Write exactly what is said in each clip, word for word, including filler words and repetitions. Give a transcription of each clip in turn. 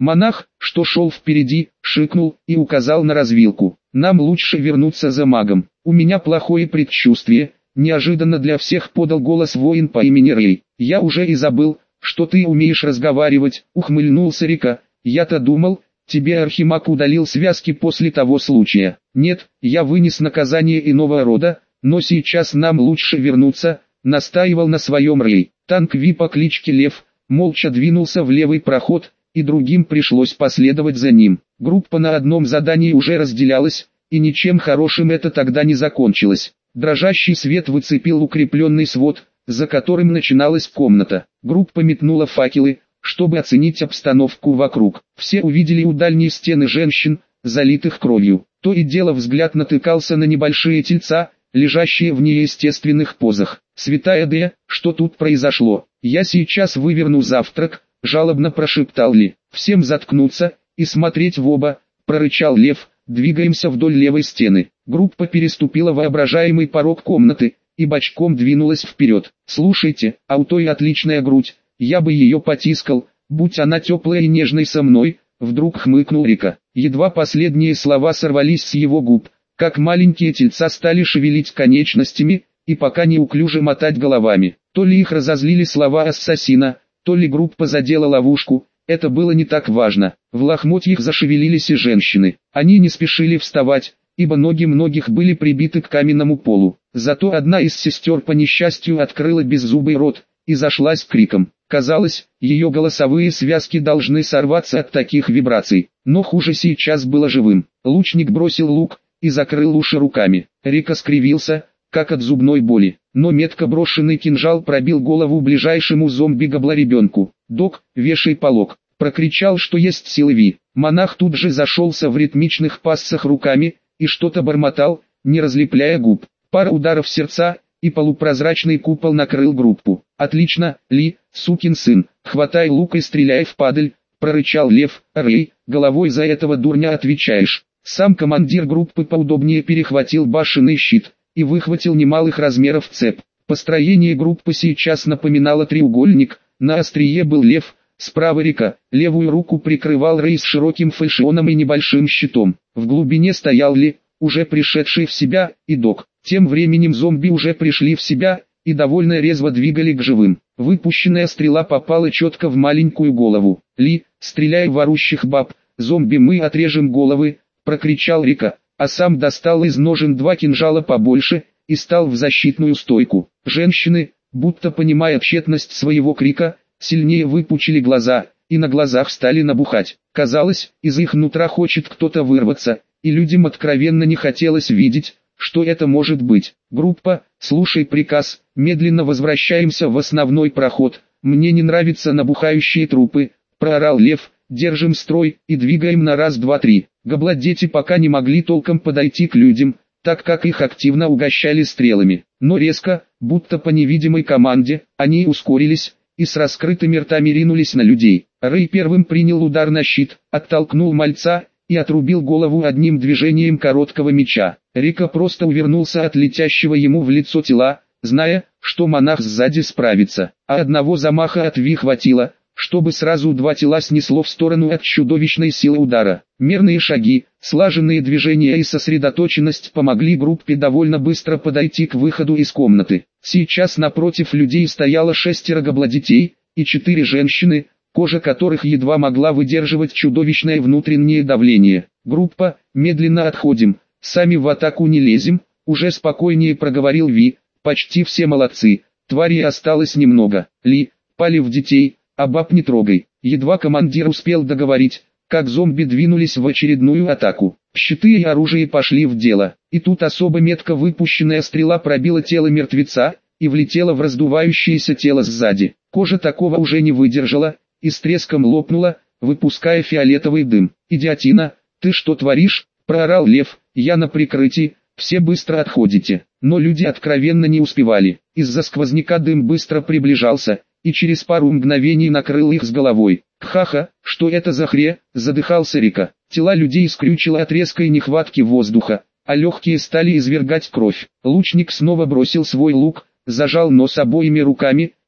Монах, что шел впереди, шикнул и указал на развилку. «Нам лучше вернуться за магом. У меня плохое предчувствие», — неожиданно для всех подал голос воин по имени Рэй. «Я уже и забыл, что ты умеешь разговаривать», — ухмыльнулся Рика. «Я-то думал, тебе Архимаг удалил связки после того случая. Нет, я вынес наказание иного рода, но сейчас нам лучше вернуться», — настаивал на своем Рэй. Танк Ви по кличке Лев молча двинулся в левый проход, и другим пришлось последовать за ним. Группа на одном задании уже разделялась, и ничем хорошим это тогда не закончилось. Дрожащий свет выцепил укрепленный свод, за которым начиналась комната. Группа метнула факелы, чтобы оценить обстановку вокруг. Все увидели у дальней стены женщин, залитых кровью. То и дело взгляд натыкался на небольшие тельца, лежащие в неестественных позах. «Святая Д, что тут произошло? Я сейчас выверну завтрак», — жалобно прошептал Ли. «Всем заткнуться и смотреть в оба», — прорычал Лев. «Двигаемся вдоль левой стены». Группа переступила воображаемый порог комнаты и бочком двинулась вперед. «Слушайте, а у той отличная грудь, я бы ее потискал, будь она теплая и нежной со мной», — вдруг хмыкнул Рика. Едва последние слова сорвались с его губ, как маленькие тельца стали шевелить конечностями и пока неуклюже мотать головами. То ли их разозлили слова ассасина, то ли группа задела ловушку, это было не так важно. В лохмотьях зашевелились и женщины. Они не спешили вставать, ибо ноги многих были прибиты к каменному полу. Зато одна из сестер по несчастью открыла беззубый рот и зашлась криком. Казалось, ее голосовые связки должны сорваться от таких вибраций. Но хуже сейчас было живым. Лучник бросил лук и закрыл уши руками. Рика скривился, как от зубной боли, но метко брошенный кинжал пробил голову ближайшему зомби-гоблоребенку. «Док, вешай полог!» — прокричал, что есть силы Ви. Монах тут же зашелся в ритмичных пассах руками и что-то бормотал, не разлепляя губ. Пара ударов сердца, и полупрозрачный купол накрыл группу. «Отлично, Ли, сукин сын, хватай лук и стреляй в падаль!» — прорычал Лев. «Рэй, головой за этого дурня отвечаешь!» Сам командир группы поудобнее перехватил башенный щит и выхватил немалых размеров цеп. Построение группы сейчас напоминало треугольник, на острие был лев, справа Рика, левую руку прикрывал Рэй с широким фальшионом и небольшим щитом. В глубине стоял Ли, уже пришедший в себя, и Док. Тем временем зомби уже пришли в себя и довольно резво двигали к живым. Выпущенная стрела попала четко в маленькую голову. «Ли, стреляй в орущих баб, зомби мы отрежем головы», — прокричал Рика, а сам достал из ножен два кинжала побольше и стал в защитную стойку. Женщины, будто понимая тщетность своего крика, сильнее выпучили глаза и на глазах стали набухать. Казалось, из их нутра хочет кто-то вырваться, и людям откровенно не хотелось видеть, что это может быть. «Группа, слушай приказ, медленно возвращаемся в основной проход, мне не нравятся набухающие трупы», — проорал Лев. «Держим строй и двигаем на раз, два, три». Гоблодети пока не могли толком подойти к людям, так как их активно угощали стрелами. Но резко, будто по невидимой команде, они ускорились и с раскрытыми ртами ринулись на людей. Рэй первым принял удар на щит, оттолкнул мальца и отрубил голову одним движением короткого меча. Рика просто увернулся от летящего ему в лицо тела, зная, что монах сзади справится, а одного замаха от Ви хватило, чтобы сразу два тела снесло в сторону от чудовищной силы удара. Мерные шаги, слаженные движения и сосредоточенность помогли группе довольно быстро подойти к выходу из комнаты. Сейчас напротив людей стояло шестеро гоблодетей и четыре женщины, кожа которых едва могла выдерживать чудовищное внутреннее давление. «Группа, медленно отходим, сами в атаку не лезем», — уже спокойнее проговорил Ви. «Почти все молодцы, тварей осталось немного. Ли, пали в детей, а баб не трогай». Едва командир успел договорить, как зомби двинулись в очередную атаку. Щиты и оружие пошли в дело, и тут особо метко выпущенная стрела пробила тело мертвеца и влетела в раздувающееся тело сзади. Кожа такого уже не выдержала и с треском лопнула, выпуская фиолетовый дым. «Идиотина, ты что творишь?» — проорал Лев. «Я на прикрытии, все быстро отходите». Но люди откровенно не успевали. Из-за сквозняка дым быстро приближался и через пару мгновений накрыл их с головой. «Ха-ха, что это за хре?» — задыхался Рика. Тела людей скрючило от резкой нехватки воздуха, а легкие стали извергать кровь. Лучник снова бросил свой лук, зажал нос обоими руками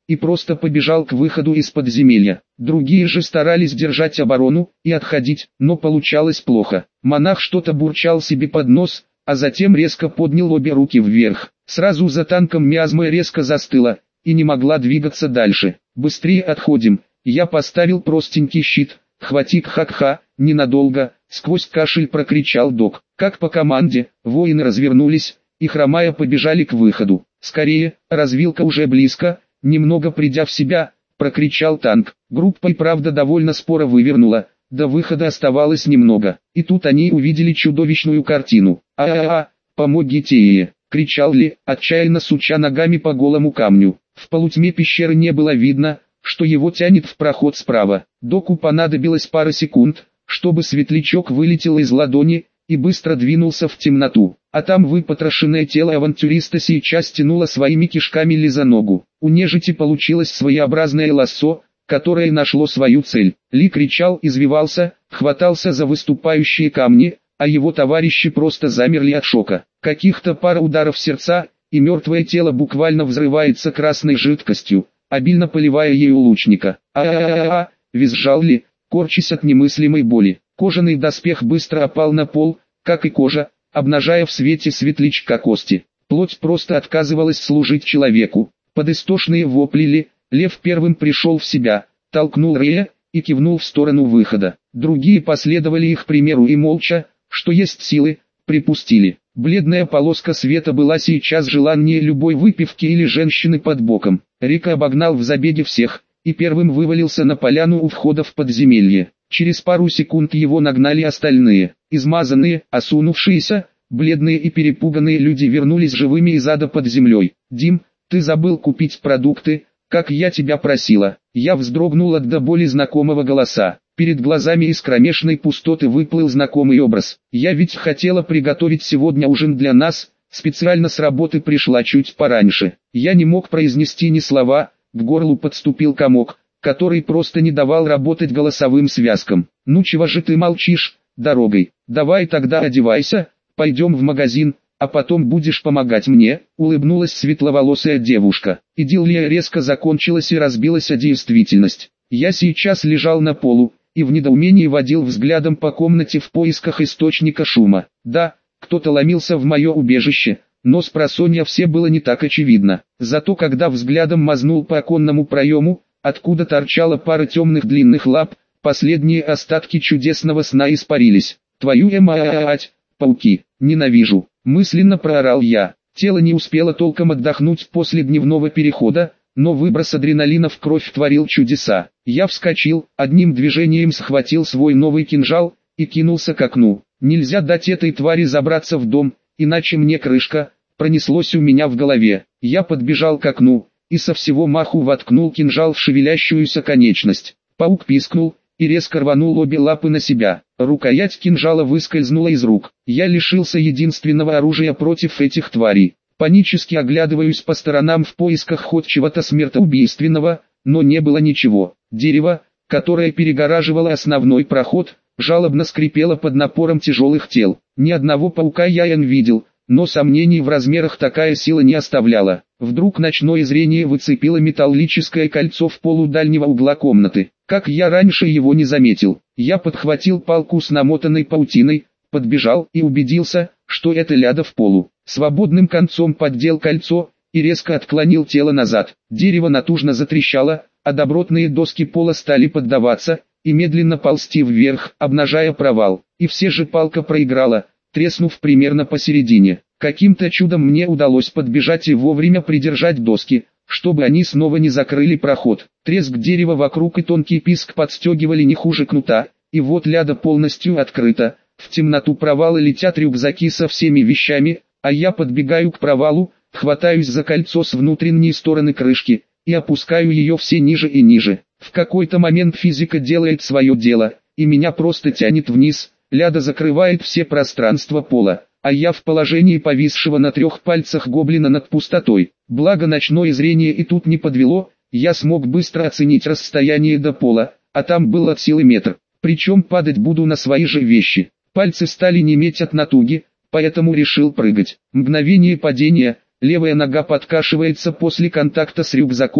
и просто побежал к выходу из подземелья. Другие же старались держать оборону и отходить, но получалось плохо. Монах что-то бурчал себе под нос, а затем резко поднял обе руки вверх. Сразу за танком миазма резко застыла и не могла двигаться дальше. «Быстрее отходим!» Я поставил простенький щит. «Хватит, ха-ха, ненадолго!» Сквозь кашель прокричал док. Как по команде, воины развернулись и хромая побежали к выходу. «Скорее, развилка уже близко!» Немного придя в себя, прокричал танк. Группа и правда довольно споро вывернула. До выхода оставалось немного. И тут они увидели чудовищную картину. «А-а-а, помогите!» — кричал Ли, отчаянно суча ногами по голому камню. В полутьме пещеры не было видно, что его тянет в проход справа. Доку понадобилось пара секунд, чтобы светлячок вылетел из ладони и быстро двинулся в темноту. А там выпотрошенное тело авантюриста сейчас тянуло своими кишками Ли за ногу. У нежити получилось своеобразное лассо, которое нашло свою цель. Ли кричал, извивался, хватался за выступающие камни, а его товарищи просто замерли от шока. Каких-то пара ударов сердца, и мертвое тело буквально взрывается красной жидкостью, обильно поливая ею лучника. «А-а-а-а!» — визжал Ли, корчась от немыслимой боли. Кожаный доспех быстро опал на пол, как и кожа, обнажая в свете светлячка кости. Плоть просто отказывалась служить человеку. Под истошные вопли Ли, Лев первым пришел в себя, толкнул Рея и кивнул в сторону выхода. Другие последовали их примеру и молча, что есть силы, припустили. Бледная полоска света была сейчас желаннее любой выпивки или женщины под боком. Рика обогнал в забеге всех и первым вывалился на поляну у входа в подземелье. Через пару секунд его нагнали остальные. Измазанные, осунувшиеся, бледные и перепуганные люди вернулись живыми из ада под землей. «Дим, ты забыл купить продукты, как я тебя просила». Я вздрогнул от до боли знакомого голоса. Перед глазами из кромешной пустоты выплыл знакомый образ. «Я ведь хотела приготовить сегодня ужин для нас, специально с работы пришла чуть пораньше». Я не мог произнести ни слова, к горлу подступил комок, который просто не давал работать голосовым связкам. «Ну чего же ты молчишь, дорогой? Давай тогда одевайся, пойдем в магазин, а потом будешь помогать мне», — улыбнулась светловолосая девушка. Идиллия резко закончилась и разбилась о действительность. Я сейчас лежал на полу и в недоумении водил взглядом по комнате в поисках источника шума. Да, кто-то ломился в мое убежище, но спросонья все было не так очевидно. Зато когда взглядом мазнул по оконному проему, откуда торчала пара темных длинных лап, последние остатки чудесного сна испарились. «Твою мать, пауки, ненавижу!» — мысленно проорал я. Тело не успело толком отдохнуть после дневного перехода, но выброс адреналина в кровь творил чудеса. Я вскочил, одним движением схватил свой новый кинжал и кинулся к окну. «Нельзя дать этой твари забраться в дом, иначе мне крышка», — пронеслось у меня в голове. Я подбежал к окну и со всего маху воткнул кинжал в шевелящуюся конечность. Паук пискнул и резко рванул обе лапы на себя. Рукоять кинжала выскользнула из рук. Я лишился единственного оружия против этих тварей. Панически оглядываюсь по сторонам в поисках хоть чего-то смертоубийственного, но не было ничего. Дерево, которое перегораживало основной проход, жалобно скрипело под напором тяжелых тел. Ни одного паука я не видел, но сомнений в размерах такая сила не оставляла. Вдруг ночное зрение выцепило металлическое кольцо в полу дальнего угла комнаты. Как я раньше его не заметил. Я подхватил палку с намотанной паутиной, подбежал и убедился, что это ляда в полу. Свободным концом поддел кольцо и резко отклонил тело назад. Дерево натужно затрещало, а добротные доски пола стали поддаваться и медленно ползти вверх, обнажая провал. И все же палка проиграла, треснув примерно посередине. Каким-то чудом мне удалось подбежать и вовремя придержать доски, чтобы они снова не закрыли проход. Треск дерева вокруг и тонкий писк подстегивали не хуже кнута, и вот ляда полностью открыта. В темноту провала летят рюкзаки со всеми вещами, а я подбегаю к провалу, хватаюсь за кольцо с внутренней стороны крышки и опускаю ее все ниже и ниже. В какой-то момент физика делает свое дело, и меня просто тянет вниз. Ляда закрывает все пространства пола, а я в положении повисшего на трех пальцах гоблина над пустотой. Благо ночное зрение и тут не подвело, я смог быстро оценить расстояние до пола, а там был от силы метр. Причем падать буду на свои же вещи. Пальцы стали неметь от натуги, поэтому решил прыгать. Мгновение падения, левая нога подкашивается после контакта с рюкзаком,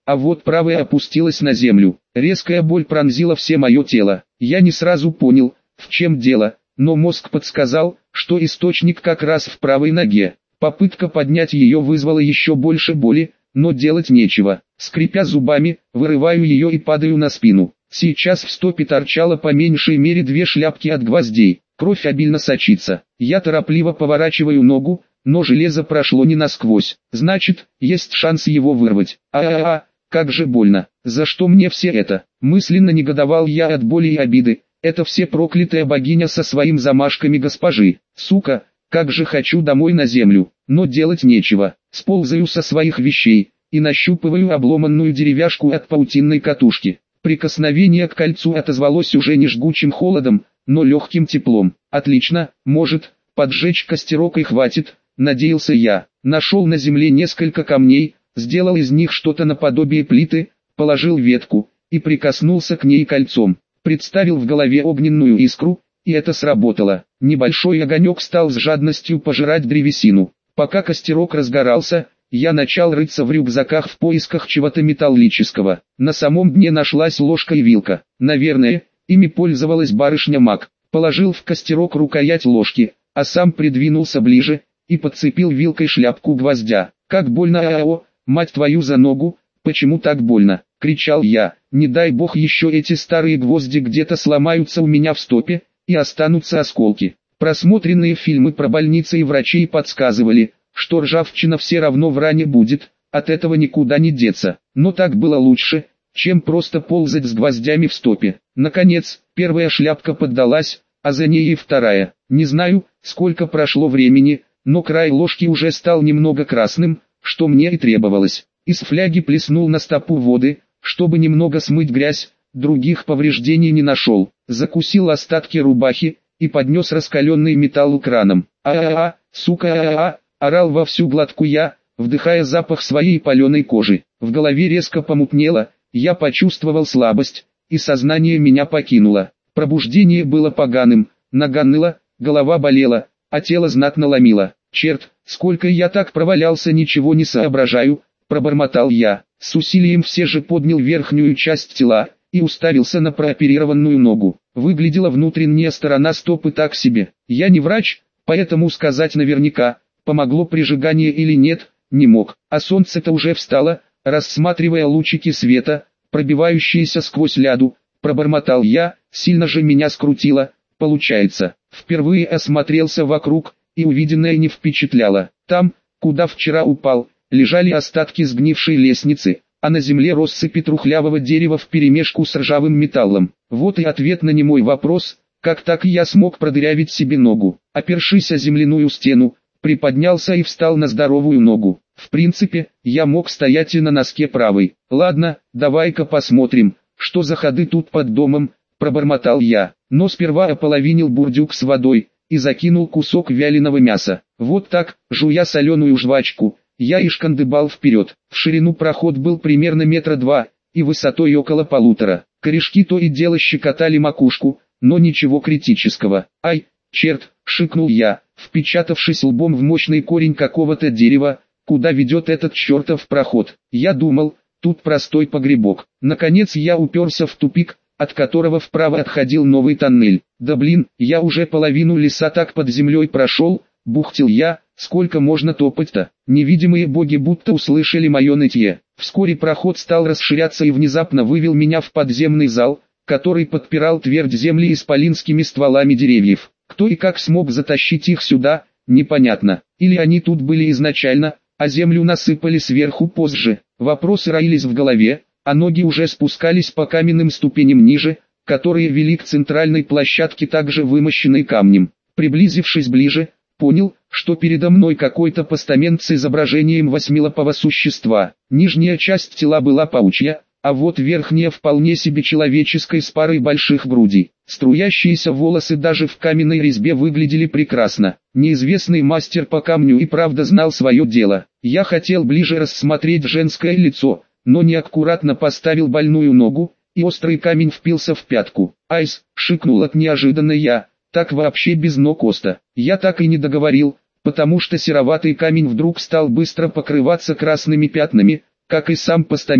а вот правая опустилась на землю. Резкая боль пронзила все мое тело. Я не сразу понял, в чем дело, но мозг подсказал, что источник как раз в правой ноге. Попытка поднять ее вызвала еще больше боли, но делать нечего. Скрипя зубами, вырываю ее и падаю на спину. Сейчас в стопе торчало по меньшей мере две шляпки от гвоздей. Кровь обильно сочится. Я торопливо поворачиваю ногу, но железо прошло не насквозь. Значит, есть шанс его вырвать. А-а-а, как же больно. За что мне все это? Мысленно негодовал я от боли и обиды. Это все проклятая богиня со своим замашками госпожи. Сука, как же хочу домой на землю. Но делать нечего. Сползаю со своих вещей и нащупываю обломанную деревяшку от паутинной катушки. Прикосновение к кольцу отозвалось уже не жгучим холодом, но легким теплом. Отлично, может, поджечь костерок и хватит, надеялся я. Нашел на земле несколько камней, сделал из них что-то наподобие плиты, положил ветку и прикоснулся к ней кольцом. Представил в голове огненную искру, и это сработало. Небольшой огонек стал с жадностью пожирать древесину. Пока костерок разгорался, я начал рыться в рюкзаках в поисках чего-то металлического. На самом дне нашлась ложка и вилка. Наверное, ими пользовалась барышня Мак. Положил в костерок рукоять ложки, а сам придвинулся ближе и подцепил вилкой шляпку гвоздя. «Как больно, ААО, мать твою за ногу, почему так больно?» — кричал я. «Не дай бог еще эти старые гвозди где-то сломаются у меня в стопе, и останутся осколки». Просмотренные фильмы про больницы и врачей подсказывали, что ржавчина все равно в ране будет, от этого никуда не деться. Но так было лучше, чем просто ползать с гвоздями в стопе. Наконец, первая шляпка поддалась, а за ней и вторая. Не знаю, сколько прошло времени, но край ложки уже стал немного красным, что мне и требовалось. Из фляги плеснул на стопу воды, чтобы немного смыть грязь, других повреждений не нашел. Закусил остатки рубахи и поднес раскаленный металл краном. «А-а-а, сука, а-а-а!» — орал во всю глотку я, вдыхая запах своей паленой кожи. В голове резко помутнело, я почувствовал слабость, и сознание меня покинуло. Пробуждение было поганым, нога ныла, голова болела, а тело знатно ломило. «Черт, сколько я так провалялся, ничего не соображаю», — пробормотал я. С усилием все же поднял верхнюю часть тела и уставился на прооперированную ногу. Выглядела внутренняя сторона стопы так себе. Я не врач, поэтому сказать наверняка, помогло прижигание или нет, не мог. А солнце-то уже встало, рассматривая лучики света, пробивающиеся сквозь ляду, пробормотал я, сильно же меня скрутило, получается. Впервые осмотрелся вокруг, и увиденное не впечатляло. Там, куда вчера упал, лежали остатки сгнившей лестницы, а на земле россыпи трухлявого дерева вперемешку с ржавым металлом. Вот и ответ на немой вопрос, как так я смог продырявить себе ногу. Опершись о земляную стену, приподнялся и встал на здоровую ногу. В принципе, я мог стоять и на носке правой. «Ладно, давай-ка посмотрим, что за ходы тут под домом», — пробормотал я. Но сперва ополовинил бурдюк с водой и закинул кусок вяленого мяса. Вот так, жуя соленую жвачку, я и шкандыбал вперед. В ширину проход был примерно метра два, и высотой около полутора. Корешки то и дело щекотали макушку, но ничего критического. «Ай, черт!» — шикнул я, впечатавшись лбом в мощный корень какого-то дерева. «Куда ведет этот чертов проход?» Я думал, тут простой погребок. Наконец я уперся в тупик, от которого вправо отходил новый тоннель. «Да блин, я уже половину леса так под землей прошел», — бухтел я, — «сколько можно топать-то?» Невидимые боги будто услышали мое нытье. Вскоре проход стал расширяться и внезапно вывел меня в подземный зал, который подпирал твердь земли исполинскими стволами деревьев. Кто и как смог затащить их сюда, непонятно. Или они тут были изначально, а землю насыпали сверху позже. Вопросы роились в голове, а ноги уже спускались по каменным ступеням ниже, которые вели к центральной площадке, также вымощенной камнем. Приблизившись ближе, понял, что передо мной какой-то постамент с изображением восьмилапого существа. Нижняя часть тела была паучья, а вот верхняя вполне себе человеческой с парой больших грудей. Струящиеся волосы даже в каменной резьбе выглядели прекрасно. Неизвестный мастер по камню и правда знал свое дело. Я хотел ближе рассмотреть женское лицо, но неаккуратно поставил больную ногу, и острый камень впился в пятку. «Айс!» — шикнул от неожиданно я. «Так вообще без ног оста». Я так и не договорил, потому что сероватый камень вдруг стал быстро покрываться красными пятнами, как и сам постамент.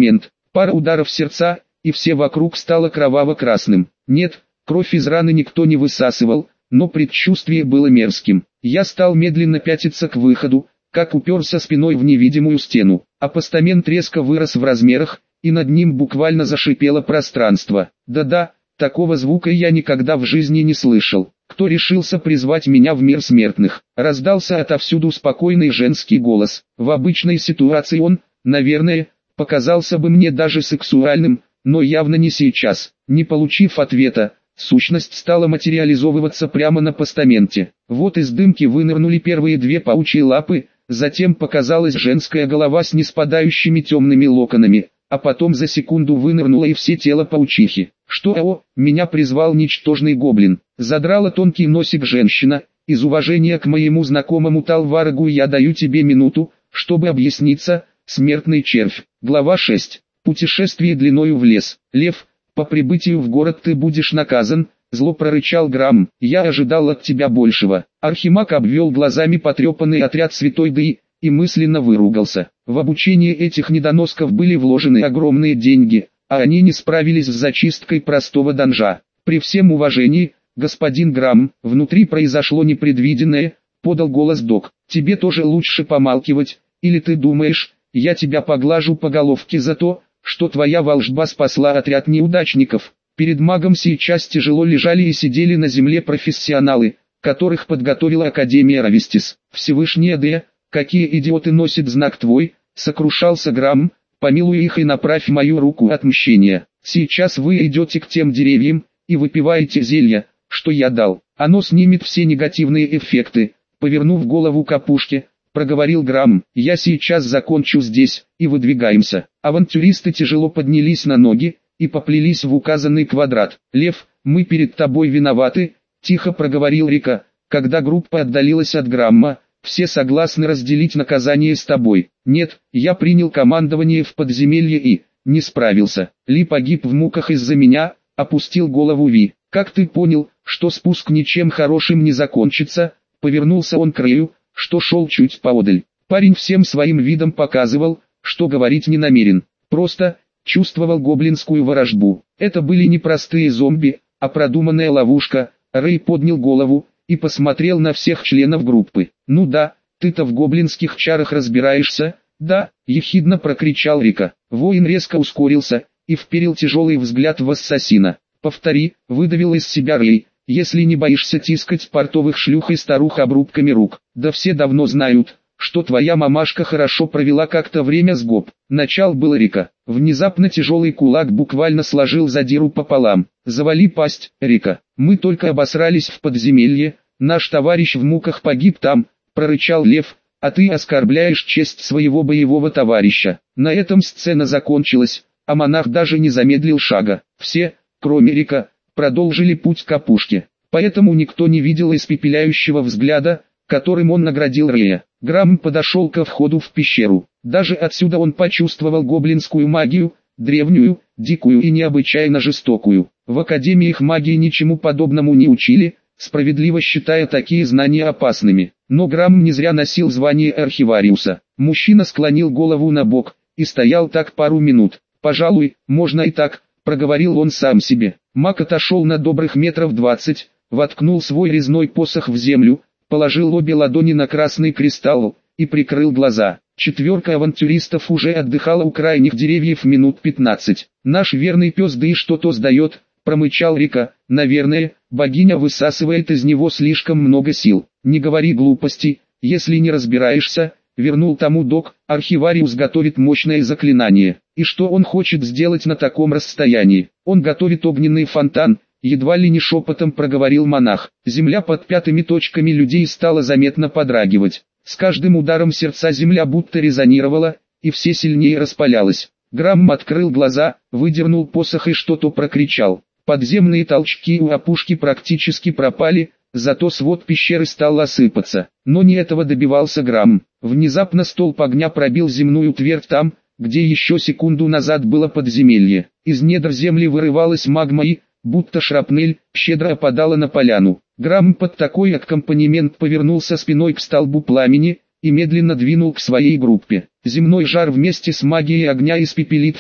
Пара ударов сердца, и все вокруг стало кроваво-красным. Нет, кровь из раны никто не высасывал, но предчувствие было мерзким. Я стал медленно пятиться к выходу, как уперся спиной в невидимую стену, а постамент резко вырос в размерах, и над ним буквально зашипело пространство. Да-да, такого звука я никогда в жизни не слышал. Кто решился призвать меня в мир смертных? Раздался отовсюду спокойный женский голос. В обычной ситуации он, наверное, показался бы мне даже сексуальным, но явно не сейчас. Не получив ответа, сущность стала материализовываться прямо на постаменте. Вот из дымки вынырнули первые две паучьи лапы, затем показалась женская голова с неспадающими темными локонами, а потом за секунду вынырнуло и все тело паучихи. Что о, меня призвал ничтожный гоблин. Задрала тонкий носик женщина. Из уважения к моему знакомому Талварагу я даю тебе минуту, чтобы объясниться, смертный червь. Глава шесть. Путешествие длиною в лес. Лев, по прибытию в город ты будешь наказан, зло прорычал Грамм. Я ожидал от тебя большего. Архимаг обвел глазами потрепанный отряд Святой Ды и мысленно выругался. В обучение этих недоносков были вложены огромные деньги, а они не справились с зачисткой простого донжа. При всем уважении, господин Грамм, внутри произошло непредвиденное, подал голос док. Тебе тоже лучше помалкивать, или ты думаешь, я тебя поглажу по головке за то, что твоя волшба спасла отряд неудачников. Перед магом сейчас тяжело лежали и сидели на земле профессионалы, которых подготовила Академия Равестис. Всевышний Д, какие идиоты носят знак твой, сокрушался Грамм, помилуй их и направь мою руку отмщения. Сейчас вы идете к тем деревьям, и выпиваете зелье, что я дал. Оно снимет все негативные эффекты. Повернув голову к опушке, проговорил Грамм. Я сейчас закончу здесь, и выдвигаемся. Авантюристы тяжело поднялись на ноги, и поплелись в указанный квадрат. Лев, мы перед тобой виноваты, тихо проговорил Рика, когда группа отдалилась от Грамма. Все согласны разделить наказание с тобой. Нет, я принял командование в подземелье и не справился. Ли погиб в муках из-за меня, опустил голову Ви. Как ты понял, что спуск ничем хорошим не закончится? Повернулся он к Рэю, что шел чуть поодаль. Парень всем своим видом показывал, что говорить не намерен. Просто чувствовал гоблинскую ворожбу. Это были не простые зомби, а продуманная ловушка. Рэй поднял голову и посмотрел на всех членов группы. «Ну да, ты-то в гоблинских чарах разбираешься?» «Да», — ехидно прокричал Рика. Воин резко ускорился и вперил тяжелый взгляд в ассасина. «Повтори», — выдавил из себя Рэй, — «если не боишься тискать портовых шлюх и старух обрубками рук. Да все давно знают, что твоя мамашка хорошо провела как-то время с гоп». Начал был Рика. Внезапно тяжелый кулак буквально сложил задиру пополам. «Завали пасть, Рика, мы только обосрались в подземелье, наш товарищ в муках погиб там», — прорычал Лев, — «а ты оскорбляешь честь своего боевого товарища». На этом сцена закончилась, а монах даже не замедлил шага. Все, кроме Рика, продолжили путь к опушке. Поэтому никто не видел испепеляющего взгляда, которым он наградил Рэя. Грамм подошел ко входу в пещеру. Даже отсюда он почувствовал гоблинскую магию, древнюю, дикую и необычайно жестокую. В академиях магии ничему подобному не учили, справедливо считая такие знания опасными. Но Грамм не зря носил звание архивариуса. Мужчина склонил голову на бок и стоял так пару минут. «Пожалуй, можно и так», — проговорил он сам себе. Маг отошел на добрых метров двадцать, воткнул свой резной посох в землю, положил обе ладони на красный кристалл и прикрыл глаза. Четверка авантюристов уже отдыхала у крайних деревьев минут пятнадцать. «Наш верный пес да и что-то сдает», — промычал Рика. «Наверное, богиня высасывает из него слишком много сил». «Не говори глупостей, если не разбираешься», — вернул тому док. «Архивариус готовит мощное заклинание. И что он хочет сделать на таком расстоянии? Он готовит огненный фонтан», — едва ли не шепотом проговорил монах. Земля под пятыми точками людей стала заметно подрагивать. С каждым ударом сердца земля будто резонировала, и все сильнее распалялась. Грамм открыл глаза, выдернул посох и что-то прокричал. Подземные толчки у опушки практически пропали, зато свод пещеры стал осыпаться. Но не этого добивался Грамм. Внезапно столб огня пробил земную твердь там, где еще секунду назад было подземелье. Из недр земли вырывалась магма и, будто шрапнель, щедро опадала на поляну. Грамм под такой аккомпанемент повернулся спиной к столбу пламени и медленно двинул к своей группе. Земной жар вместе с магией огня испепелит все,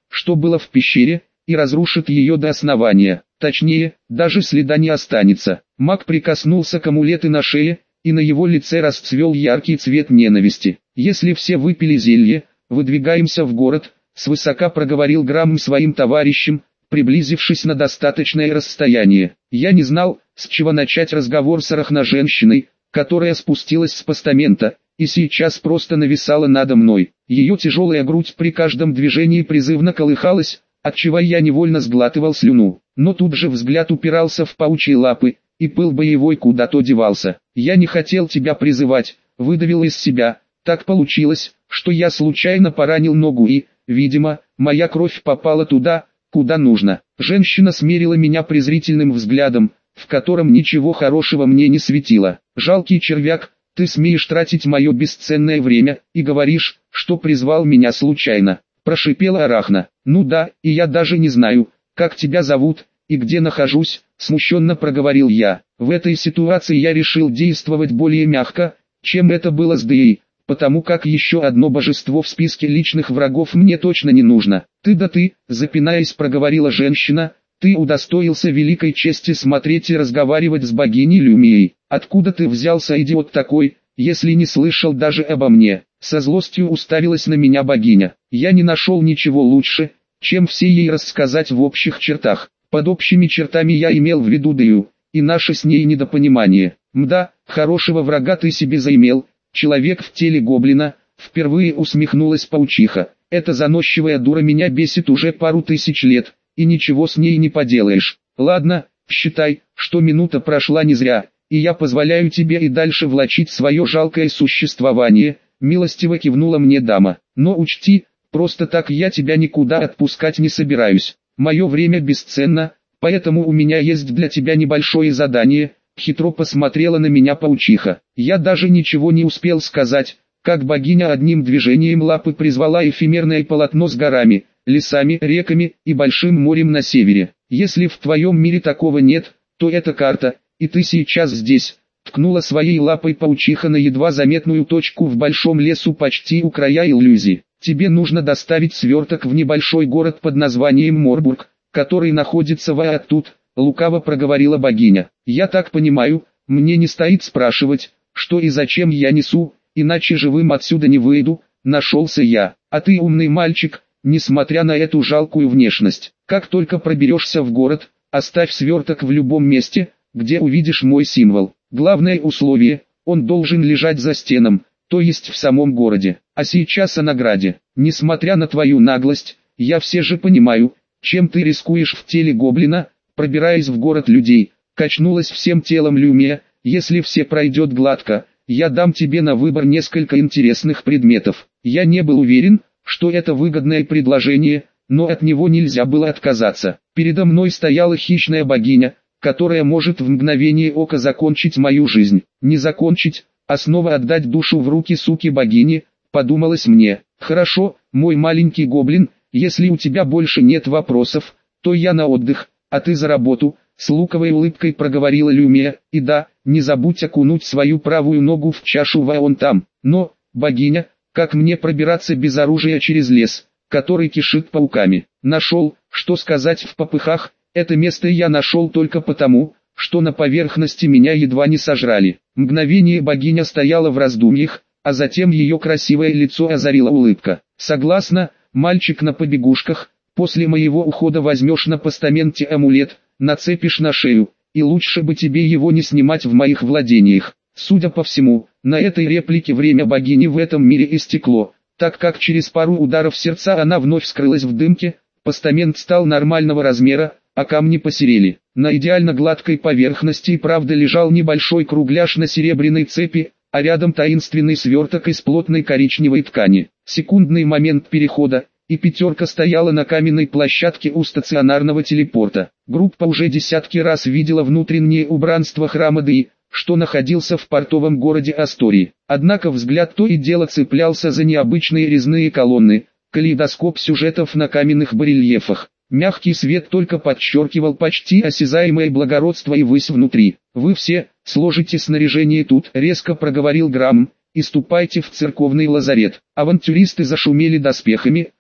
что было в пещере, и разрушит ее до основания. Точнее, даже следа не останется. Маг прикоснулся к амулету на шее, и на его лице расцвел яркий цвет ненависти. «Если все выпили зелье, выдвигаемся в город», — свысока проговорил Грамм своим товарищам, приблизившись на достаточное расстояние. Я не знал, с чего начать разговор с арахно-женщиной, которая спустилась с постамента, и сейчас просто нависала надо мной. Ее тяжелая грудь при каждом движении призывно колыхалась, отчего я невольно сглатывал слюну. Но тут же взгляд упирался в паучьи лапы, и пыл боевой куда-то девался. «Я не хотел тебя призывать», — выдавил из себя. Так получилось, что я случайно поранил ногу и, видимо, моя кровь попала туда, куда нужно. Женщина смерила меня презрительным взглядом, в котором ничего хорошего мне не светило. «Жалкий червяк, ты смеешь тратить мое бесценное время, и говоришь, что призвал меня случайно», — прошипела Арахна. «Ну да, и я даже не знаю, как тебя зовут, и где нахожусь», — смущенно проговорил я. В этой ситуации я решил действовать более мягко, чем это было с Дэей, потому как еще одно божество в списке личных врагов мне точно не нужно. «Ты да ты», — запинаясь проговорила женщина, — «ты удостоился великой чести смотреть и разговаривать с богиней Люмией. Откуда ты взялся, идиот такой, если не слышал даже обо мне?» Со злостью уставилась на меня богиня. Я не нашел ничего лучше, чем все ей рассказать в общих чертах. Под общими чертами я имел в виду Дэю, и наше с ней недопонимание. «Мда, хорошего врага ты себе заимел, человек в теле гоблина», — впервые усмехнулась паучиха. «Эта заносчивая дура меня бесит уже пару тысяч лет, и ничего с ней не поделаешь. Ладно, считай, что минута прошла не зря, и я позволяю тебе и дальше влачить свое жалкое существование», — милостиво кивнула мне дама. «Но учти, просто так я тебя никуда отпускать не собираюсь. Мое время бесценно, поэтому у меня есть для тебя небольшое задание», — хитро посмотрела на меня паучиха. Я даже ничего не успел сказать, как богиня одним движением лапы призвала эфемерное полотно с горами, лесами, реками и большим морем на севере. «Если в твоем мире такого нет, то это карта, и ты сейчас здесь», — ткнула своей лапой паучиха на едва заметную точку в большом лесу почти у края иллюзии. «Тебе нужно доставить сверток в небольшой город под названием Морбург, который находится в Ааттут», — лукаво проговорила богиня. «Я так понимаю, мне не стоит спрашивать, что и зачем я несу, иначе живым отсюда не выйду», — нашелся я. «А ты умный мальчик, несмотря на эту жалкую внешность. Как только проберешься в город, оставь сверток в любом месте, где увидишь мой символ. Главное условие, он должен лежать за стеном, то есть в самом городе. А сейчас о награде. Несмотря на твою наглость, я все же понимаю, чем ты рискуешь в теле гоблина, пробираясь в город людей», — качнулась всем телом Люмия. «Если все пройдет гладко, я дам тебе на выбор несколько интересных предметов». Я не был уверен, что это выгодное предложение, но от него нельзя было отказаться. Передо мной стояла хищная богиня, которая может в мгновение ока закончить мою жизнь. Не закончить, а снова отдать душу в руки суки-богини, подумалось мне. «Хорошо, мой маленький гоблин, если у тебя больше нет вопросов, то я на отдых, а ты за работу», — с луковой улыбкой проговорила Люмия. «И да, не забудь окунуть свою правую ногу в чашу вон там. Но, богиня, как мне пробираться без оружия через лес, который кишит пауками?» Нашел, что сказать в попыхах. Это место я нашел только потому, что на поверхности меня едва не сожрали. Мгновение богиня стояла в раздумьях, а затем ее красивое лицо озарила улыбка. «Согласна, мальчик на побегушках, после моего ухода возьмешь на постаменте амулет, нацепишь на шею, и лучше бы тебе его не снимать в моих владениях». Судя по всему, на этой реплике время богини в этом мире истекло, так как через пару ударов сердца она вновь скрылась в дымке. Постамент стал нормального размера, а камни посерели. На идеально гладкой поверхности и правда лежал небольшой кругляш на серебряной цепи, а рядом таинственный сверток из плотной коричневой ткани. Секундный момент перехода, и пятерка стояла на каменной площадке у стационарного телепорта. Группа уже десятки раз видела внутреннее убранство храма Дэи, что находился в портовом городе Астории. Однако взгляд то и дело цеплялся за необычные резные колонны, калейдоскоп сюжетов на каменных барельефах. Мягкий свет только подчеркивал почти осязаемое благородство и высь внутри. «Вы все, сложите снаряжение тут», — резко проговорил Грамм, — «и ступайте в церковный лазарет». Авантюристы зашумели доспехами,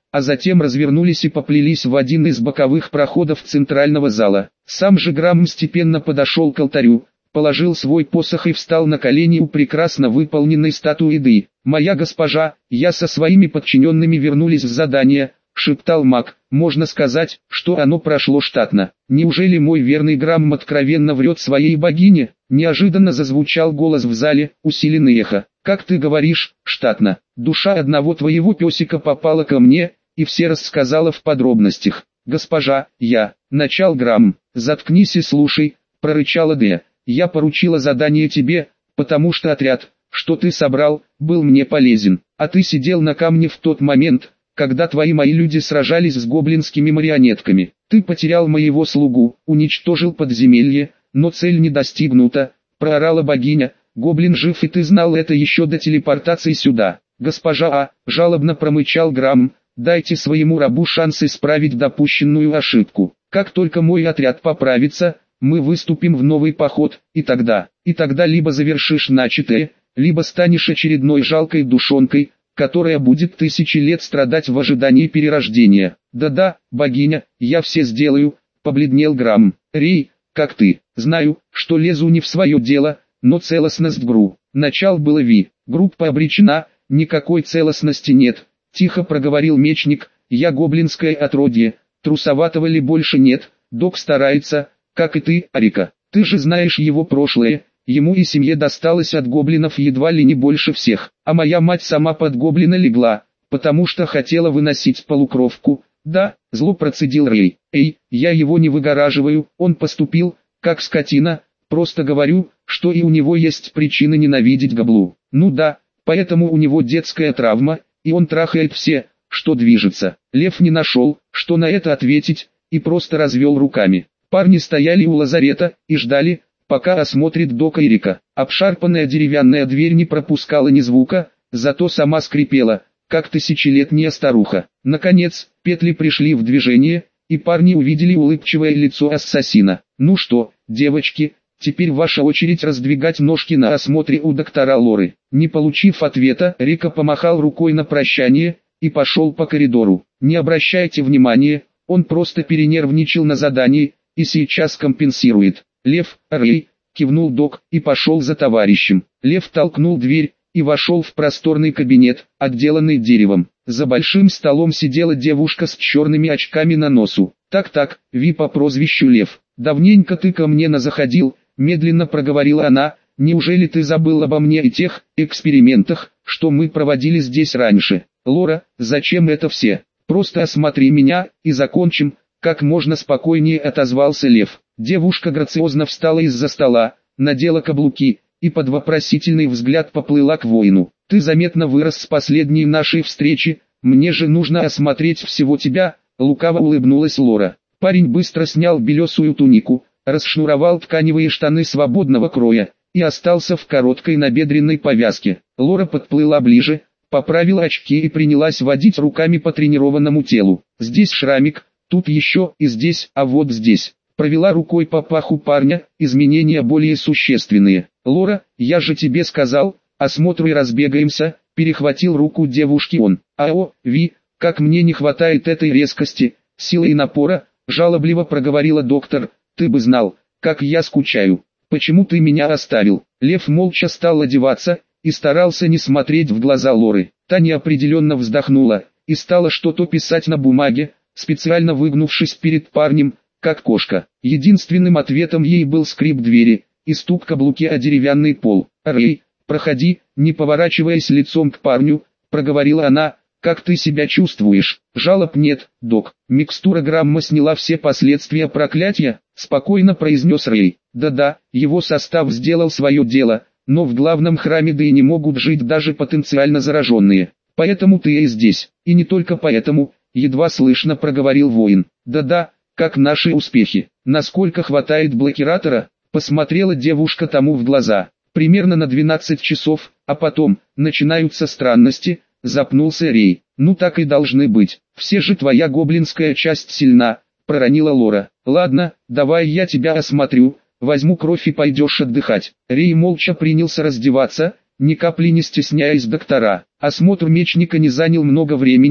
а затем развернулись и поплелись в один из боковых проходов центрального зала. Сам же Грамм степенно подошел к алтарю, положил свой посох и встал на колени у прекрасно выполненной статуи Ды. «Моя госпожа, я со своими подчиненными вернулись в задание», — шептал маг. «Можно сказать, что оно прошло штатно. Неужели мой верный Грамм откровенно врет своей богине?» Неожиданно зазвучал голос в зале, усиленный эхо. «Как ты говоришь, штатно? Душа одного твоего песика попала ко мне, и все рассказала в подробностях. Госпожа, я...» Начал Грамм. «Заткнись и слушай», — прорычала Д. «Я поручила задание тебе, потому что отряд, что ты собрал, был мне полезен. А ты сидел на камне в тот момент, когда твои мои люди сражались с гоблинскими марионетками. Ты потерял моего слугу, уничтожил подземелье, но цель не достигнута», — проорала богиня. «Гоблин жив, и ты знал это еще до телепортации сюда». «Госпожа А», — жалобно промычал Грамм, — «дайте своему рабу шанс исправить допущенную ошибку. Как только мой отряд поправится, мы выступим в новый поход, и тогда, и тогда либо завершишь начатое, либо станешь очередной жалкой душонкой, которая будет тысячи лет страдать в ожидании перерождения». «Да-да, богиня, я все сделаю», — побледнел Грамм. «Рей, как ты, знаю, что лезу не в свое дело, но целостность ГРУ». Начал было Ви. «Группа обречена, никакой целостности нет», — тихо проговорил мечник. «Я гоблинское отродье, трусоватого ли больше нет, док старается, как и ты, Арика. Ты же знаешь его прошлое, ему и семье досталось от гоблинов едва ли не больше всех, а моя мать сама под гоблина легла, потому что хотела выносить полукровку». «Да», — зло процедил Рей. «Эй, я его не выгораживаю, он поступил, как скотина, просто говорю, что и у него есть причины ненавидеть Габлу. Ну да, поэтому у него детская травма, и он трахает все, что движется». Лев не нашел, что на это ответить, и просто развел руками. Парни стояли у лазарета и ждали, пока осмотрит дока Эрика. Обшарпанная деревянная дверь не пропускала ни звука, зато сама скрипела, как тысячелетняя старуха. Наконец, петли пришли в движение, и парни увидели улыбчивое лицо ассасина. «Ну что, девочки, теперь ваша очередь раздвигать ножки на осмотре у доктора Лоры». Не получив ответа, Рика помахал рукой на прощание и пошел по коридору. «Не обращайте внимания, он просто перенервничал на задании и сейчас компенсирует». «Лев, Рей», — кивнул док и пошел за товарищем. Лев толкнул дверь и вошел в просторный кабинет, отделанный деревом. За большим столом сидела девушка с черными очками на носу. «Так-так, Ви по прозвищу Лев, давненько ты ко мне назаходил», — медленно проговорила она. «Неужели ты забыл обо мне и тех экспериментах, что мы проводили здесь раньше?» «Лора, зачем это все? Просто осмотри меня, и закончим», — как можно спокойнее отозвался Лев. Девушка грациозно встала из-за стола, надела каблуки, и под вопросительный взгляд поплыла к воину. «Ты заметно вырос с последней нашей встречи, мне же нужно осмотреть всего тебя», — лукаво улыбнулась Лора. Парень быстро снял белесую тунику, расшнуровал тканевые штаны свободного кроя, и остался в короткой набедренной повязке. Лора подплыла ближе, поправила очки и принялась водить руками по тренированному телу. «Здесь шрамик, тут еще и здесь, а вот здесь». Провела рукой по паху парня, изменения более существенные. «Лора, я же тебе сказал, осмотру и разбегаемся», — перехватил руку девушки он. «Ао, Ви, как мне не хватает этой резкости, силы и напора», — жалобливо проговорила доктор. «Ты бы знал, как я скучаю. Почему ты меня оставил?» Лев молча стал одеваться и старался не смотреть в глаза Лоры. Та неопределенно вздохнула и стала что-то писать на бумаге, специально выгнувшись перед парнем, как кошка. Единственным ответом ей был скрип двери и стук каблуки о деревянный пол. «Рей, проходи», не поворачиваясь лицом к парню, проговорила она. «Как ты себя чувствуешь?» «Жалоб нет, док. Микстура Грамма сняла все последствия проклятия», спокойно произнес Рей. «Да-да, его состав сделал свое дело, но в главном храме да и не могут жить даже потенциально зараженные. Поэтому ты и здесь. И не только поэтому», едва слышно проговорил воин. «Да-да, как наши успехи? Насколько хватает блокиратора?» Посмотрела девушка тому в глаза. «Примерно на двенадцать часов, а потом, начинаются странности», запнулся Рей. «Ну так и должны быть. Все же твоя гоблинская часть сильна», проронила Лора. «Ладно, давай я тебя осмотрю, возьму кровь и пойдешь отдыхать». Рей молча принялся раздеваться, ни капли не стесняясь доктора. Осмотр мечника не занял много времени,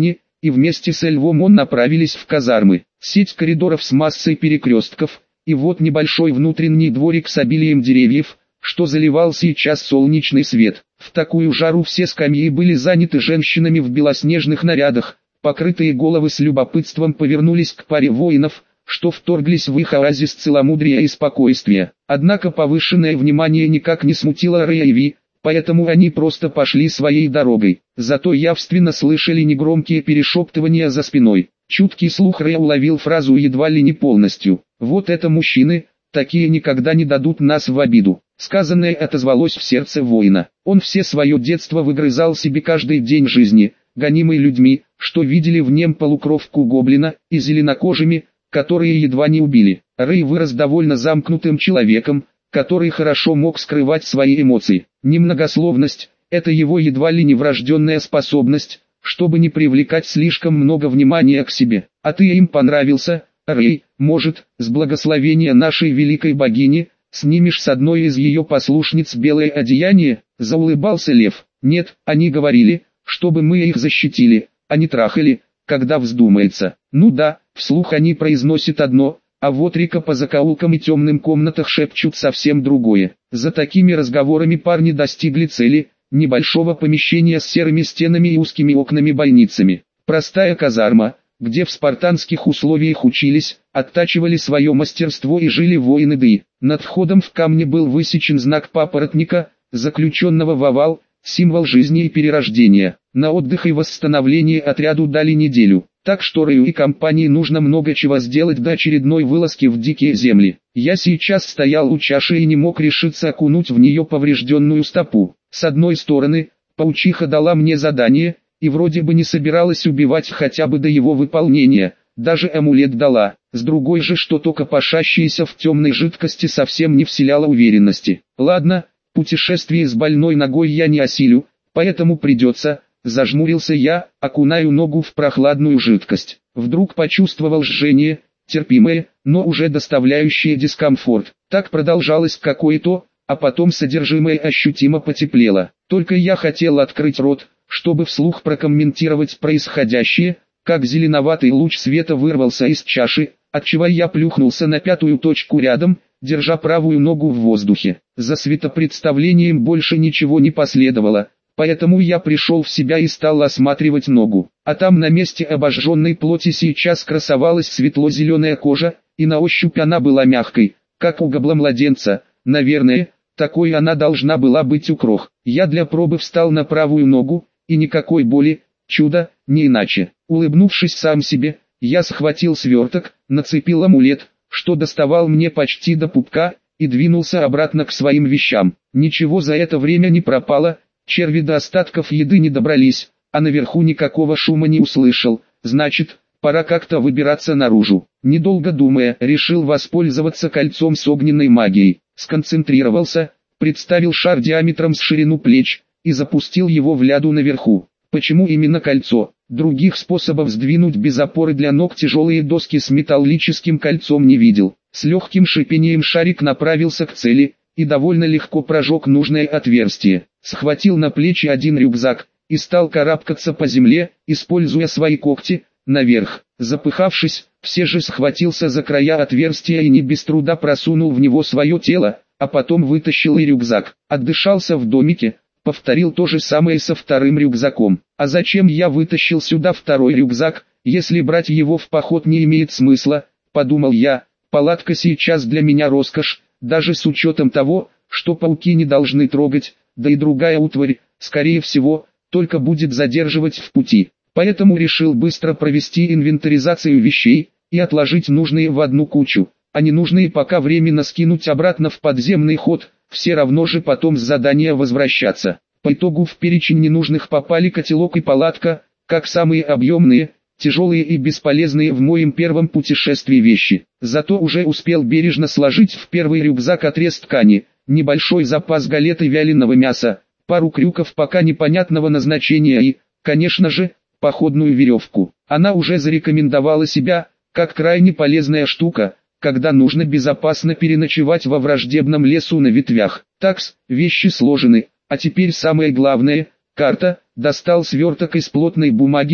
и вместе с Львом он направились в казармы. Сеть коридоров с массой перекрестков, и вот небольшой внутренний дворик с обилием деревьев, что заливал сейчас солнечный свет. В такую жару все скамьи были заняты женщинами в белоснежных нарядах, покрытые головы с любопытством повернулись к паре воинов, что вторглись в их оазис целомудрия и спокойствия. Однако повышенное внимание никак не смутило Рэя и Ви, поэтому они просто пошли своей дорогой. Зато явственно слышали негромкие перешептывания за спиной. Чуткий слух Рэя уловил фразу едва ли не полностью. «Вот это мужчины, такие никогда не дадут нас в обиду». Сказанное отозвалось в сердце воина. Он все свое детство выгрызал себе каждый день жизни, гонимый людьми, что видели в нем полукровку гоблина, и зеленокожими, которые едва не убили. Рэй вырос довольно замкнутым человеком, который хорошо мог скрывать свои эмоции. Немногословность – это его едва ли не врожденная способность, чтобы не привлекать слишком много внимания к себе. А ты им понравился, Рэй, может, с благословения нашей великой богини, снимешь с одной из ее послушниц белое одеяние? Заулыбался лев. Нет, они говорили, чтобы мы их защитили, а не трахали, когда вздумается. Ну да, вслух они произносят одно, а вот Рика по закоулкам и темным комнатах шепчут совсем другое. За такими разговорами парни достигли цели, небольшого помещения с серыми стенами и узкими окнами-бойницами. Простая казарма, где в спартанских условиях учились, оттачивали свое мастерство и жили воины Ды. Над входом в камне был высечен знак папоротника, заключенного в овал, символ жизни и перерождения. На отдых и восстановление отряду дали неделю, так что Рэю и компании нужно много чего сделать до очередной вылазки в дикие земли. Я сейчас стоял у чаши и не мог решиться окунуть в нее поврежденную стопу. С одной стороны, паучиха дала мне задание, и вроде бы не собиралась убивать хотя бы до его выполнения, даже амулет дала. С другой же, что-то копошащееся в темной жидкости совсем не вселяло уверенности. Ладно, путешествие с больной ногой я не осилю, поэтому придется, зажмурился я, окунаю ногу в прохладную жидкость. Вдруг почувствовал жжение, терпимое, но уже доставляющее дискомфорт. Так продолжалось какое-то, а потом содержимое ощутимо потеплело. Только я хотел открыть рот, чтобы вслух прокомментировать происходящее, как зеленоватый луч света вырвался из чаши, отчего я плюхнулся на пятую точку рядом, держа правую ногу в воздухе. За светопредставлением больше ничего не последовало, поэтому я пришел в себя и стал осматривать ногу. А там на месте обожженной плоти сейчас красовалась светло-зеленая кожа, и на ощупь она была мягкой, как у гобла-младенца, наверное, такой она должна была быть у крох. Я для пробы встал на правую ногу, и никакой боли, чудо, не иначе. Улыбнувшись сам себе, я схватил сверток, нацепил амулет, что доставал мне почти до пупка, и двинулся обратно к своим вещам. Ничего за это время не пропало, черви до остатков еды не добрались, а наверху никакого шума не услышал, значит, пора как-то выбираться наружу. Недолго думая, решил воспользоваться кольцом с огненной магией. Сконцентрировался, представил шар диаметром с ширину плеч, и запустил его в ляду наверху. Почему именно кольцо? Других способов сдвинуть без опоры для ног тяжелые доски с металлическим кольцом не видел. С легким шипением шарик направился к цели, и довольно легко прожег нужное отверстие. Схватил на плечи один рюкзак, и стал карабкаться по земле, используя свои когти, наверх. Запыхавшись, все же схватился за края отверстия и не без труда просунул в него свое тело, а потом вытащил и рюкзак. Отдышался в домике, повторил то же самое со вторым рюкзаком. А зачем я вытащил сюда второй рюкзак, если брать его в поход не имеет смысла, подумал я. Палатка сейчас для меня роскошь, даже с учетом того, что пауки не должны трогать, да и другая утварь, скорее всего, только будет задерживать в пути. Поэтому решил быстро провести инвентаризацию вещей и отложить нужные в одну кучу, а ненужные пока временно скинуть обратно в подземный ход, все равно же потом с задания возвращаться. По итогу в перечень ненужных попали котелок и палатка, как самые объемные, тяжелые и бесполезные в моем первом путешествии вещи. Зато уже успел бережно сложить в первый рюкзак отрез ткани, небольшой запас галет и вяленого мяса, пару крюков пока непонятного назначения и, конечно же, походную веревку. Она уже зарекомендовала себя, как крайне полезная штука, когда нужно безопасно переночевать во враждебном лесу на ветвях. Такс, вещи сложены, а теперь самое главное, карта. Достал сверток из плотной бумаги я,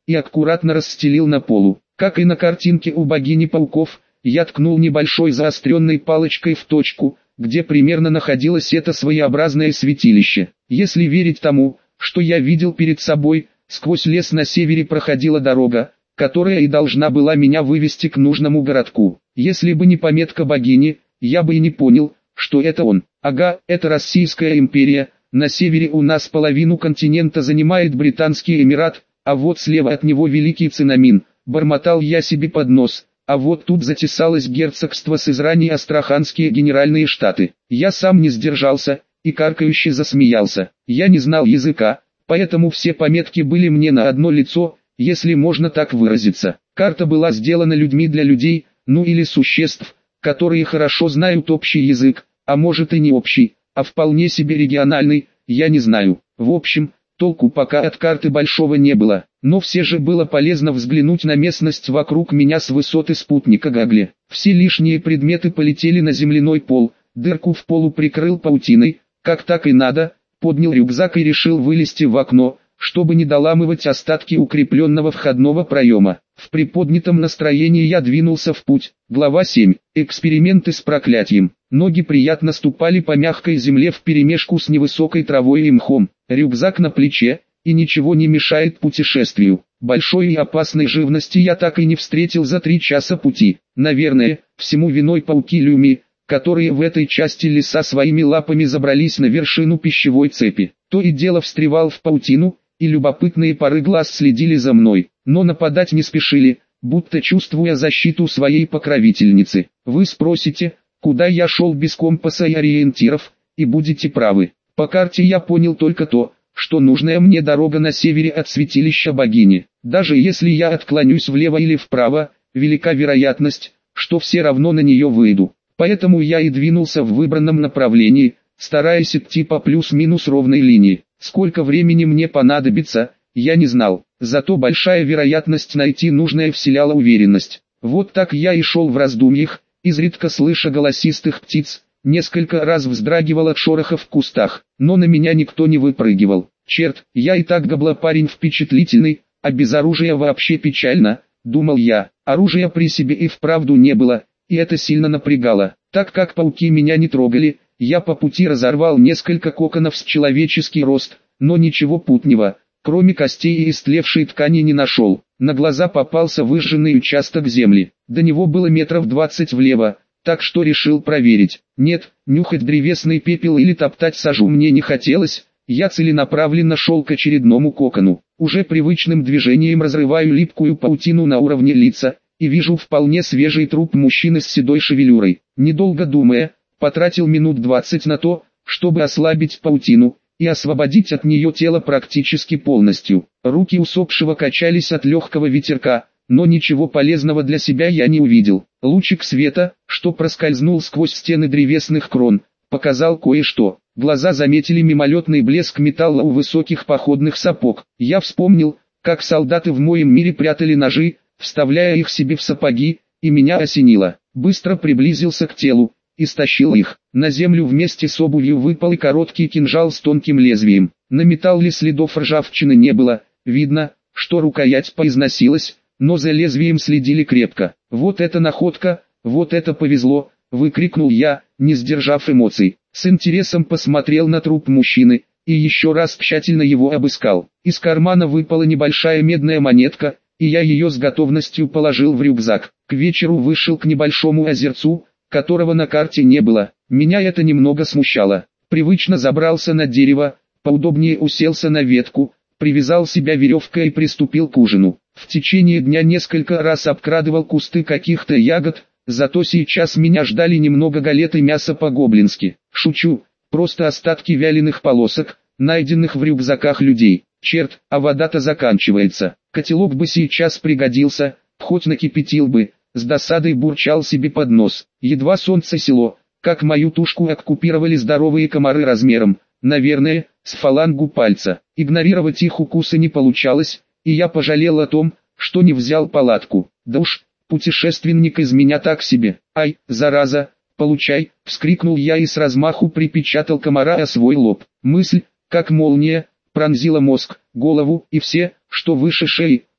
и аккуратно расстелил на полу. Как и на картинке у богини пауков, я ткнул небольшой заостренной палочкой в точку, где примерно находилось это своеобразное святилище. Если верить тому, что я видел перед собой, сквозь лес на севере проходила дорога, которая и должна была меня вывести к нужному городку. Если бы не пометка богини, я бы и не понял, что это он. Ага, это Российская империя, на севере у нас половину континента занимает Британский Эмират, а вот слева от него Великий Цинамин, бормотал я себе под нос. А вот тут затесалось герцогство Сызрань и Астраханские генеральные штаты. Я сам не сдержался и каркающе засмеялся. Я не знал языка, поэтому все пометки были мне на одно лицо, если можно так выразиться. Карта была сделана людьми для людей, ну или существ, которые хорошо знают общий язык, а может и не общий, а вполне себе региональный, я не знаю. В общем, толку пока от карты большого не было, но все же было полезно взглянуть на местность вокруг меня с высоты спутника Гагли. Все лишние предметы полетели на земляной пол, дырку в полу прикрыл паутиной, как так и надо, поднял рюкзак и решил вылезти в окно, чтобы не доламывать остатки укрепленного входного проема. В приподнятом настроении я двинулся в путь. Глава семь. Эксперименты с проклятием. Ноги приятно ступали по мягкой земле вперемешку с невысокой травой и мхом. Рюкзак на плече, и ничего не мешает путешествию. Большой и опасной живности я так и не встретил за три часа пути. Наверное, всему виной пауки Люми, которые в этой части леса своими лапами забрались на вершину пищевой цепи. То и дело встревал в паутину, и любопытные пары глаз следили за мной, но нападать не спешили, будто чувствуя защиту своей покровительницы. Вы спросите, куда я шел без компаса и ориентиров, и будете правы. По карте я понял только то, что нужная мне дорога на севере от святилища богини. Даже если я отклонюсь влево или вправо, велика вероятность, что все равно на нее выйду. Поэтому я и двинулся в выбранном направлении, стараясь идти по плюс-минус ровной линии. Сколько времени мне понадобится, я не знал, зато большая вероятность найти нужное вселяла уверенность. Вот так я и шел в раздумьях, изредка слыша голосистых птиц, несколько раз вздрагивал от шороха в кустах, но на меня никто не выпрыгивал. Черт, я и так габлопарень впечатлительный, а без оружия вообще печально, думал я. Оружия при себе и вправду не было, и это сильно напрягало. Так как пауки меня не трогали, я по пути разорвал несколько коконов с человеческий рост, но ничего путнего, кроме костей и истлевшей ткани, не нашел. На глаза попался выжженный участок земли, до него было метров двадцать влево, так что решил проверить. Нет, нюхать древесный пепел или топтать сажу мне не хотелось, я целенаправленно шел к очередному кокону. Уже привычным движением разрываю липкую паутину на уровне лица, и вижу вполне свежий труп мужчины с седой шевелюрой. Недолго думая, потратил минут двадцать на то, чтобы ослабить паутину и освободить от нее тело практически полностью. Руки усопшего качались от легкого ветерка, но ничего полезного для себя я не увидел. Лучик света, что проскользнул сквозь стены древесных крон, показал кое-что. Глаза заметили мимолетный блеск металла у высоких походных сапог. Я вспомнил, как солдаты в моем мире прятали ножи, вставляя их себе в сапоги, и меня осенило. Быстро приблизился к телу и стащил их. На землю вместе с обувью выпал и короткий кинжал с тонким лезвием. На металле следов ржавчины не было, видно, что рукоять поизносилась, но за лезвием следили крепко. Вот это находка, вот это повезло, выкрикнул я, не сдержав эмоций. С интересом посмотрел на труп мужчины, и еще раз тщательно его обыскал. Из кармана выпала небольшая медная монетка, и я ее с готовностью положил в рюкзак. К вечеру вышел к небольшому озерцу, которого на карте не было. Меня это немного смущало. Привычно забрался на дерево, поудобнее уселся на ветку, привязал себя веревкой и приступил к ужину. В течение дня несколько раз обкрадывал кусты каких-то ягод, зато сейчас меня ждали немного галет и мяса по-гоблински. Шучу, просто остатки вяленых полосок, найденных в рюкзаках людей. Черт, а вода-то заканчивается. Котелок бы сейчас пригодился, хоть накипятил бы. С досадой бурчал себе под нос. Едва солнце село, как мою тушку оккупировали здоровые комары размером, наверное, с фалангу пальца. Игнорировать их укусы не получалось, и я пожалел о том, что не взял палатку. Да уж, путешественник из меня так себе. Ай, зараза, получай, вскрикнул я и с размаху припечатал комара о свой лоб. Мысль, как молния, пронзила мозг, голову и все, что выше шеи,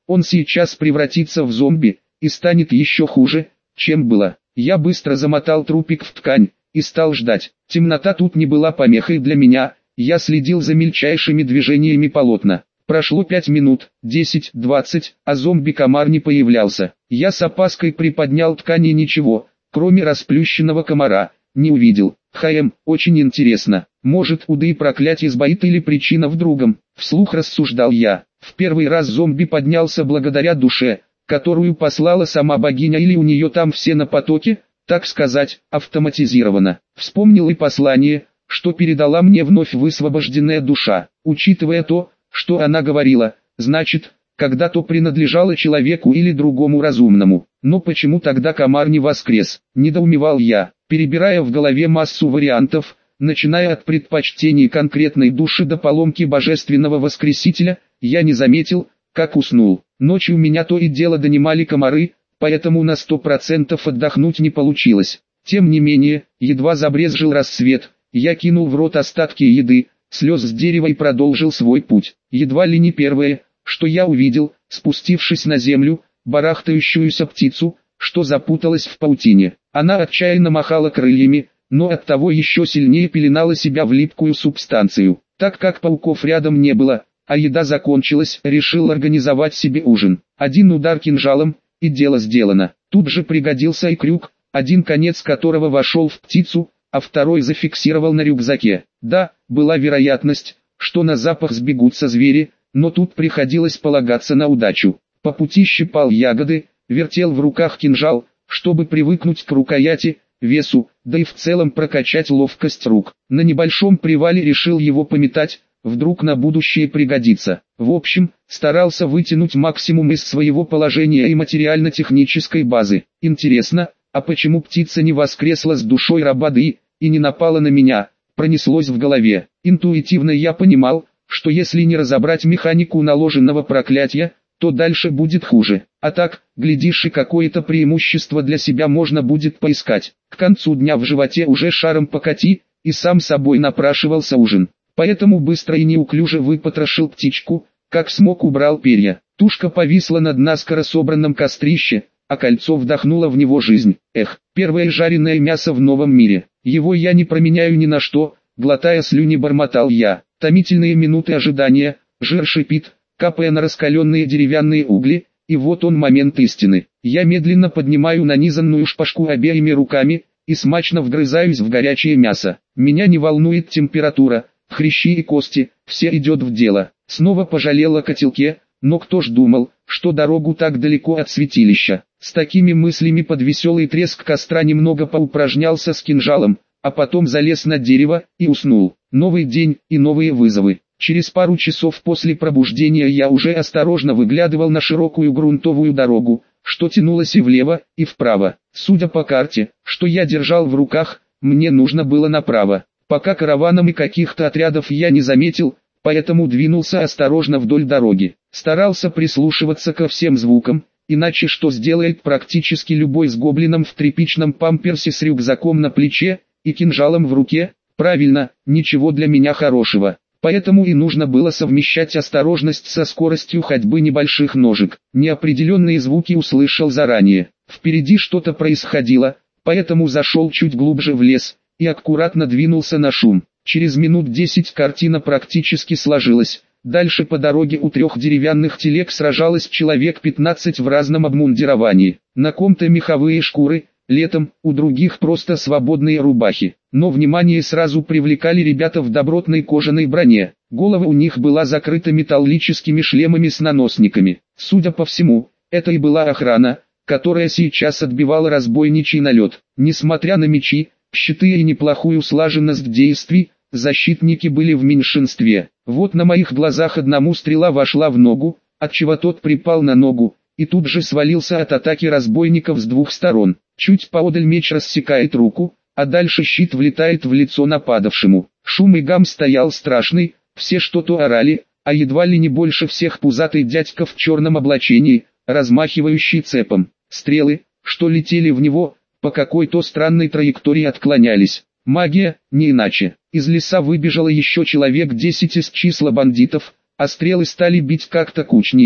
Он сейчас превратится в зомби, и станет еще хуже, чем было. Я быстро замотал трупик в ткань, и стал ждать. Темнота тут не была помехой для меня, я следил за мельчайшими движениями полотна. Прошло пять минут, десять, двадцать, а зомби-комар не появлялся. Я с опаской приподнял ткань и ничего, кроме расплющенного комара, не увидел. Хм, очень интересно. Может, уды и проклятие сбоит или причина в другом. Вслух рассуждал я. В первый раз зомби поднялся благодаря душе, которую послала сама богиня, или у нее там все на потоке, так сказать, автоматизировано. Вспомнил и послание, что передала мне вновь высвобожденная душа. Учитывая то, что она говорила, значит, когда-то принадлежала человеку или другому разумному. Но почему тогда комар не воскрес? Недоумевал я, перебирая в голове массу вариантов, начиная от предпочтений конкретной души до поломки божественного воскресителя. Я не заметил, как уснул. Ночью меня то и дело донимали комары, поэтому на сто процентов отдохнуть не получилось. Тем не менее, едва забрезжил рассвет, я кинул в рот остатки еды, слез с дерева и продолжил свой путь. Едва ли не первое, что я увидел, спустившись на землю, барахтающуюся птицу, что запуталась в паутине. Она отчаянно махала крыльями, но оттого еще сильнее пеленала себя в липкую субстанцию. Так как пауков рядом не было, а еда закончилась, решил организовать себе ужин. Один удар кинжалом, и дело сделано. Тут же пригодился и крюк, один конец которого вошел в птицу, а второй зафиксировал на рюкзаке. Да, была вероятность, что на запах сбегутся звери, но тут приходилось полагаться на удачу. По пути щипал ягоды, вертел в руках кинжал, чтобы привыкнуть к рукояти, весу, да и в целом прокачать ловкость рук. На небольшом привале решил его пометать, вдруг на будущее пригодится. В общем, старался вытянуть максимум из своего положения и материально-технической базы. Интересно, а почему птица не воскресла с душой рабады и не напала на меня? Пронеслось в голове. Интуитивно я понимал, что если не разобрать механику наложенного проклятия, то дальше будет хуже. А так, глядишь, и какое-то преимущество для себя можно будет поискать. К концу дня в животе уже шаром покати, и сам собой напрашивался ужин. Поэтому быстро и неуклюже выпотрошил птичку, как смог убрал перья. Тушка повисла над наскоро собранном кострище, а кольцо вдохнуло в него жизнь. Эх, первое жареное мясо в новом мире. Его я не променяю ни на что, глотая слюни бормотал я. Томительные минуты ожидания, жир шипит, капая на раскаленные деревянные угли, и вот он момент истины. Я медленно поднимаю нанизанную шпажку обеими руками, и смачно вгрызаюсь в горячее мясо. Меня не волнует температура, хрящи и кости, все идет в дело. Снова пожалел о котелке, но кто ж думал, что дорогу так далеко от святилища. С такими мыслями под веселый треск костра немного поупражнялся с кинжалом, а потом залез на дерево и уснул. Новый день и новые вызовы. Через пару часов после пробуждения я уже осторожно выглядывал на широкую грунтовую дорогу, что тянулась и влево, и вправо. Судя по карте, что я держал в руках, мне нужно было направо. Пока караваном и каких-то отрядов я не заметил, поэтому двинулся осторожно вдоль дороги. Старался прислушиваться ко всем звукам, иначе что сделает практически любой с гоблином в тряпичном памперсе с рюкзаком на плече и кинжалом в руке? Правильно, ничего для меня хорошего. Поэтому и нужно было совмещать осторожность со скоростью ходьбы небольших ножек. Неопределенные звуки услышал заранее. Впереди что-то происходило, поэтому зашел чуть глубже в лес и аккуратно двинулся на шум. Через минут десять картина практически сложилась. Дальше по дороге у трех деревянных телег сражалось человек пятнадцать в разном обмундировании. На ком-то меховые шкуры, летом, у других просто свободные рубахи. Но внимание сразу привлекали ребята в добротной кожаной броне. Голова у них была закрыта металлическими шлемами с наносниками. Судя по всему, это и была охрана, которая сейчас отбивала разбойничий налет. Несмотря на мечи, щиты и неплохую слаженность действий, защитники были в меньшинстве. Вот на моих глазах одному стрела вошла в ногу, отчего тот припал на ногу, и тут же свалился от атаки разбойников с двух сторон. Чуть поодаль меч рассекает руку, а дальше щит влетает в лицо нападавшему. Шум и гам стоял страшный, все что-то орали, а едва ли не больше всех пузатый дядька в черном облачении, размахивающий цепом. Стрелы, что летели в него, по какой-то странной траектории отклонялись. Магия, не иначе. Из леса выбежало еще человек десять из числа бандитов, а стрелы стали бить как-то кучнее,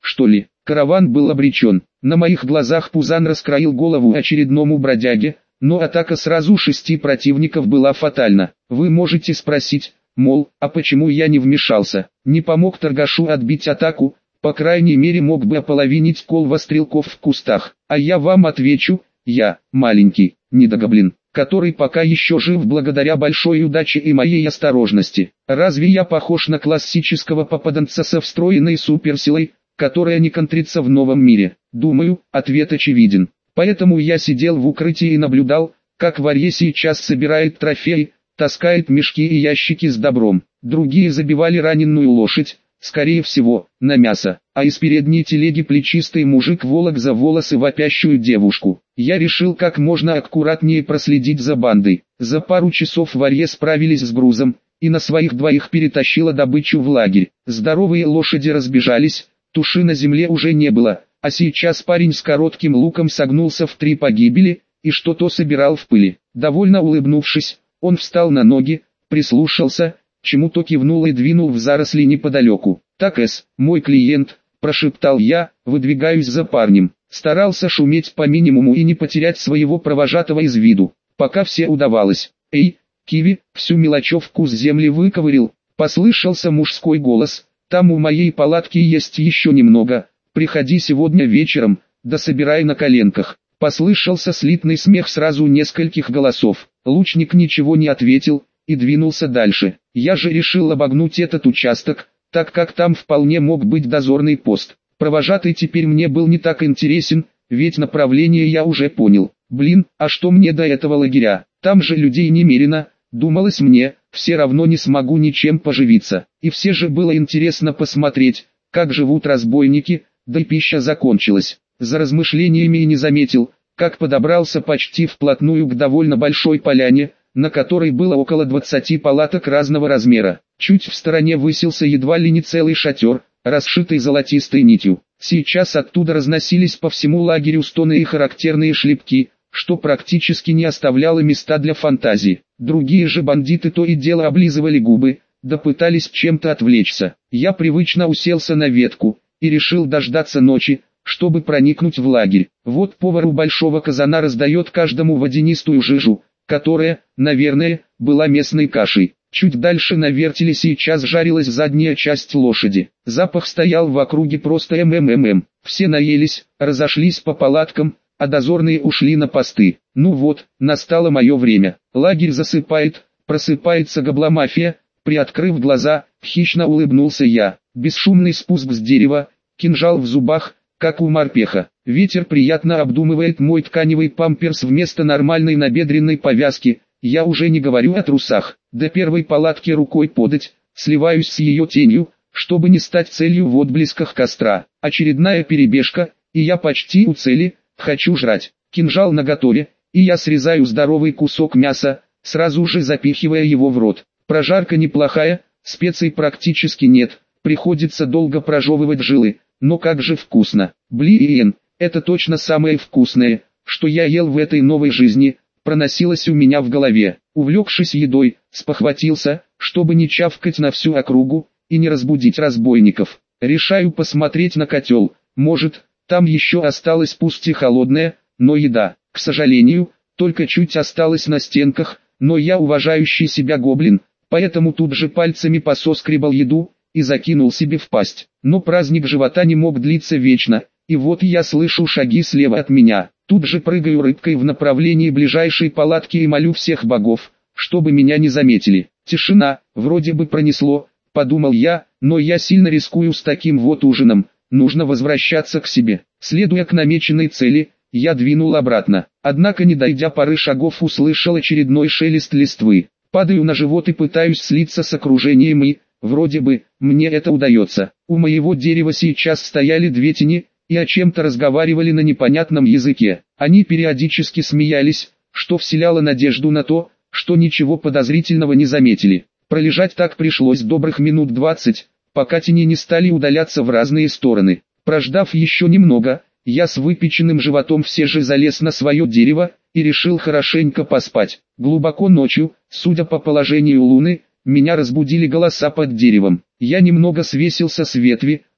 что ли? Караван был обречен. На моих глазах Пузан раскроил голову очередному бродяге, но атака сразу шести противников была фатальна. Вы можете спросить, мол, а почему я не вмешался? Не помог торгашу отбить атаку, по крайней мере мог бы ополовинить колва стрелков в кустах. А я вам отвечу, я, маленький, недогоблин, который пока еще жив благодаря большой удаче и моей осторожности. Разве я похож на классического попаданца со встроенной суперсилой, которая не контрится в новом мире? Думаю, ответ очевиден. Поэтому я сидел в укрытии и наблюдал, как Варье сейчас собирает трофеи, таскает мешки и ящики с добром. Другие забивали раненую лошадь, скорее всего, на мясо, а из передней телеги плечистый мужик волок за волосы вопящую девушку. Я решил как можно аккуратнее проследить за бандой. За пару часов Варье справились с грузом, и на своих двоих перетащила добычу в лагерь. Здоровые лошади разбежались, туши на земле уже не было, а сейчас парень с коротким луком согнулся в три погибели, и что-то собирал в пыли. Довольно улыбнувшись, он встал на ноги, прислушался, чему-то кивнул и двинул в заросли неподалеку. «Так, Эс, мой клиент», – прошептал я, выдвигаюсь за парнем. Старался шуметь по минимуму и не потерять своего провожатого из виду, пока все удавалось. «Эй, Киви, всю мелочевку с земли выковырил», – послышался мужской голос. «Там у моей палатки есть еще немного, приходи сегодня вечером, да собирай на коленках». Послышался слитный смех сразу нескольких голосов. Лучник ничего не ответил и двинулся дальше. Я же решил обогнуть этот участок, так как там вполне мог быть дозорный пост. Провожатый теперь мне был не так интересен, ведь направление я уже понял. Блин, а что мне до этого лагеря? Там же людей немерено, думалось мне, все равно не смогу ничем поживиться. И все же было интересно посмотреть, как живут разбойники, да и пища закончилась. За размышлениями и не заметил, как подобрался почти вплотную к довольно большой поляне, на которой было около двадцати палаток разного размера. Чуть в стороне высился едва ли не целый шатер, расшитый золотистой нитью. Сейчас оттуда разносились по всему лагерю стоны и характерные шлепки, что практически не оставляло места для фантазии. Другие же бандиты то и дело облизывали губы, да пытались чем-то отвлечься. Я привычно уселся на ветку и решил дождаться ночи, чтобы проникнуть в лагерь. Вот повар у большого казана раздает каждому водянистую жижу, которая, наверное, была местной кашей. Чуть дальше на вертеле сейчас жарилась задняя часть лошади. Запах стоял в округе просто мммм. Все наелись, разошлись по палаткам, а дозорные ушли на посты. Ну вот, настало мое время. Лагерь засыпает, просыпается гобломафия. Приоткрыв глаза, хищно улыбнулся я. Бесшумный спуск с дерева, кинжал в зубах, как у морпеха. Ветер приятно обдумывает мой тканевый памперс вместо нормальной набедренной повязки. Я уже не говорю о трусах. До первой палатки рукой подать, сливаюсь с ее тенью, чтобы не стать целью в отблесках костра. Очередная перебежка, и я почти у цели. Хочу жрать. Кинжал наготове, и я срезаю здоровый кусок мяса, сразу же запихивая его в рот. Прожарка неплохая, специй практически нет, приходится долго прожевывать жилы, но как же вкусно. Блин, это точно самое вкусное, что я ел в этой новой жизни, проносилось у меня в голове. Увлекшись едой, спохватился, чтобы не чавкать на всю округу и не разбудить разбойников. Решаю посмотреть на котел, может, там еще осталась пусть и холодная, но еда. К сожалению, только чуть осталось на стенках, но я уважающий себя гоблин, поэтому тут же пальцами пососкребал еду и закинул себе в пасть. Но праздник живота не мог длиться вечно, и вот я слышу шаги слева от меня. Тут же прыгаю рыбкой в направлении ближайшей палатки и молю всех богов, чтобы меня не заметили. Тишина, вроде бы пронесло, подумал я, но я сильно рискую с таким вот ужином, нужно возвращаться к себе. Следуя к намеченной цели, я двинул обратно, однако не дойдя пары шагов услышал очередной шелест листвы. Падаю на живот и пытаюсь слиться с окружением и, вроде бы, мне это удается. У моего дерева сейчас стояли две тени, и о чем-то разговаривали на непонятном языке. Они периодически смеялись, что вселяло надежду на то, что ничего подозрительного не заметили. Пролежать так пришлось добрых минут двадцать, пока тени не стали удаляться в разные стороны. Прождав еще немного, я с выпеченным животом все же залез на свое дерево и решил хорошенько поспать. Глубоко ночью, судя по положению луны, меня разбудили голоса под деревом. Я немного свесился с ветви,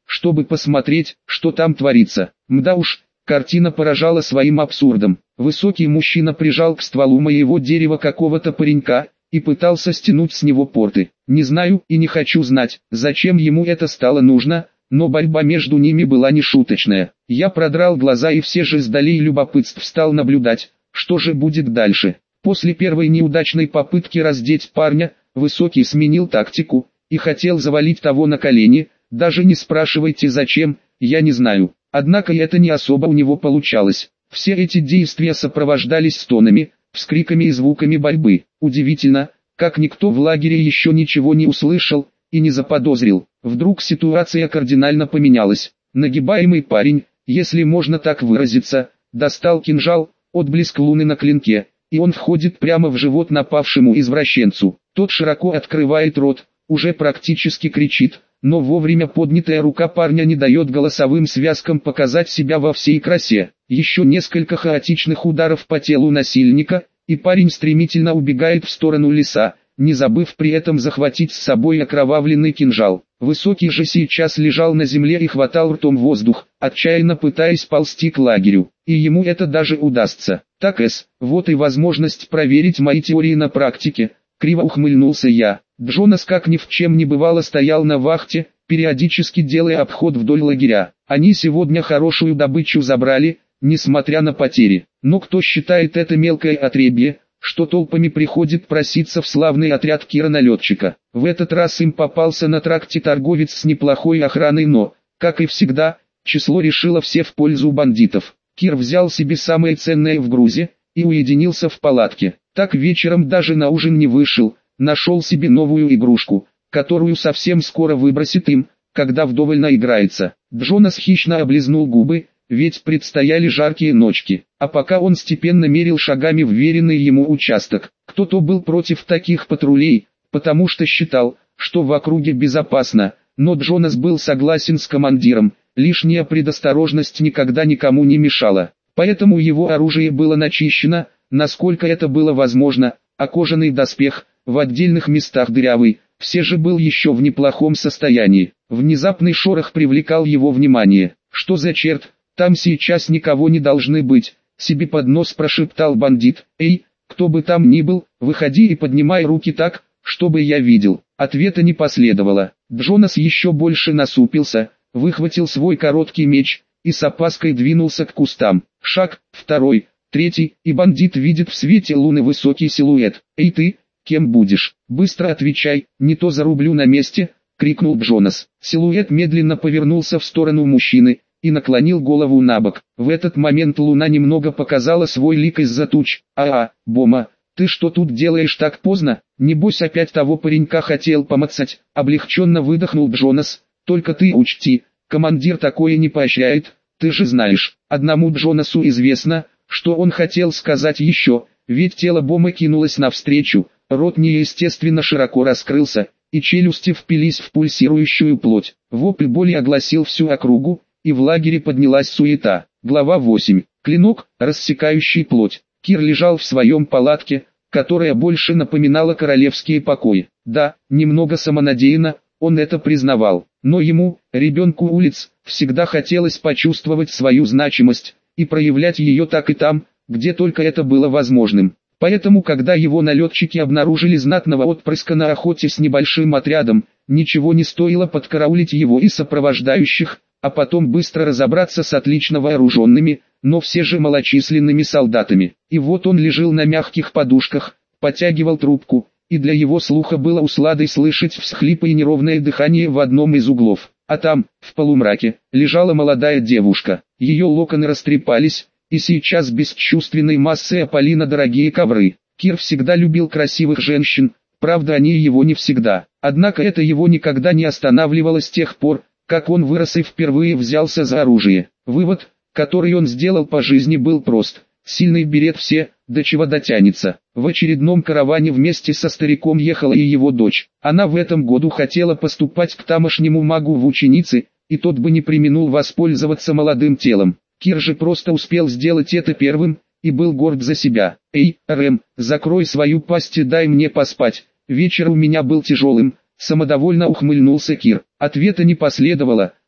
чтобы посмотреть, что там творится. Мда уж, картина поражала своим абсурдом. Высокий мужчина прижал к стволу моего дерева какого-то паренька и пытался стянуть с него порты. Не знаю и не хочу знать, зачем ему это стало нужно, но борьба между ними была нешуточная. Я продрал глаза и все же сдали любопытств стал наблюдать, что же будет дальше. После первой неудачной попытки раздеть парня, Высокий сменил тактику и хотел завалить того на колени. Даже не спрашивайте зачем, я не знаю. Однако это не особо у него получалось. Все эти действия сопровождались стонами, вскриками и звуками борьбы. Удивительно, как никто в лагере еще ничего не услышал и не заподозрил. Вдруг ситуация кардинально поменялась. Нагибаемый парень, если можно так выразиться, достал кинжал, отблеск луны на клинке, и он входит прямо в живот напавшему извращенцу. Тот широко открывает рот, уже практически кричит, но вовремя поднятая рука парня не дает голосовым связкам показать себя во всей красе. Еще несколько хаотичных ударов по телу насильника, и парень стремительно убегает в сторону леса, не забыв при этом захватить с собой окровавленный кинжал. Высокий же сейчас лежал на земле и хватал ртом воздух, отчаянно пытаясь ползти к лагерю, и ему это даже удастся. Так эс, вот и возможность проверить мои теории на практике, криво ухмыльнулся я. Джонас как ни в чем не бывало стоял на вахте, периодически делая обход вдоль лагеря. Они сегодня хорошую добычу забрали, несмотря на потери. Но кто считает это мелкое отребье, что толпами приходит проситься в славный отряд Кира-налетчика? В этот раз им попался на тракте торговец с неплохой охраной, но, как и всегда, число решило все в пользу бандитов. Кир взял себе самое ценное в грузе и уединился в палатке. Так вечером даже на ужин не вышел, нашел себе новую игрушку, которую совсем скоро выбросит им, когда вдоволь наиграется. Джонас хищно облизнул губы, ведь предстояли жаркие ночки. А пока он степенно мерил шагами вверенный ему участок. Кто-то был против таких патрулей, потому что считал, что в округе безопасно, но Джонас был согласен с командиром, лишняя предосторожность никогда никому не мешала. Поэтому его оружие было начищено, насколько это было возможно, а кожаный доспех, в отдельных местах дырявый, все же был еще в неплохом состоянии. Внезапный шорох привлекал его внимание. «Что за черт? Там сейчас никого не должны быть», — себе под нос прошептал бандит. «Эй, кто бы там ни был, выходи и поднимай руки так, чтобы я видел». Ответа не последовало. Джонас еще больше насупился, выхватил свой короткий меч и с опаской двинулся к кустам. Шаг, второй, третий, и бандит видит в свете луны высокий силуэт. «Эй ты, кем будешь? Быстро отвечай, не то зарублю на месте», — крикнул Джонас. Силуэт медленно повернулся в сторону мужчины и наклонил голову набок. В этот момент луна немного показала свой лик из-за туч. «А-а, Бома, ты что тут делаешь так поздно? Небось опять того паренька хотел помацать», — облегченно выдохнул Джонас. «Только ты учти, командир такое не поощряет, ты же знаешь». Одному Джонасу известно, что он хотел сказать еще, ведь тело Бомы кинулось навстречу, рот неестественно широко раскрылся, и челюсти впились в пульсирующую плоть. Вопль боли огласил всю округу, и в лагере поднялась суета. Глава восемь. Клинок, рассекающий плоть. Кир лежал в своем палатке, которая больше напоминала королевские покои. Да, немного самонадеянно, он это признавал, но ему, ребенку улиц, всегда хотелось почувствовать свою значимость и проявлять ее так и там, где только это было возможным. Поэтому, когда его налетчики обнаружили знатного отпрыска на охоте с небольшим отрядом, ничего не стоило подкараулить его и сопровождающих, а потом быстро разобраться с отлично вооруженными, но все же малочисленными солдатами. И вот он лежал на мягких подушках, потягивал трубку, и для его слуха было усладой слышать всхлипы и неровное дыхание в одном из углов. А там, в полумраке, лежала молодая девушка. Ее локоны растрепались, и сейчас бесчувственной массой опали на дорогие ковры. Кир всегда любил красивых женщин, правда они его не всегда. Однако это его никогда не останавливало с тех пор, как он вырос и впервые взялся за оружие. Вывод, который он сделал по жизни, был прост. Сильный берет все, до чего дотянется. В очередном караване вместе со стариком ехала и его дочь. Она в этом году хотела поступать к тамошнему магу в ученицы, и тот бы не преминул воспользоваться молодым телом. Кир же просто успел сделать это первым, и был горд за себя. «Эй, Рэм, закрой свою пасть и дай мне поспать, вечер у меня был тяжелым», самодовольно ухмыльнулся Кир. Ответа не последовало,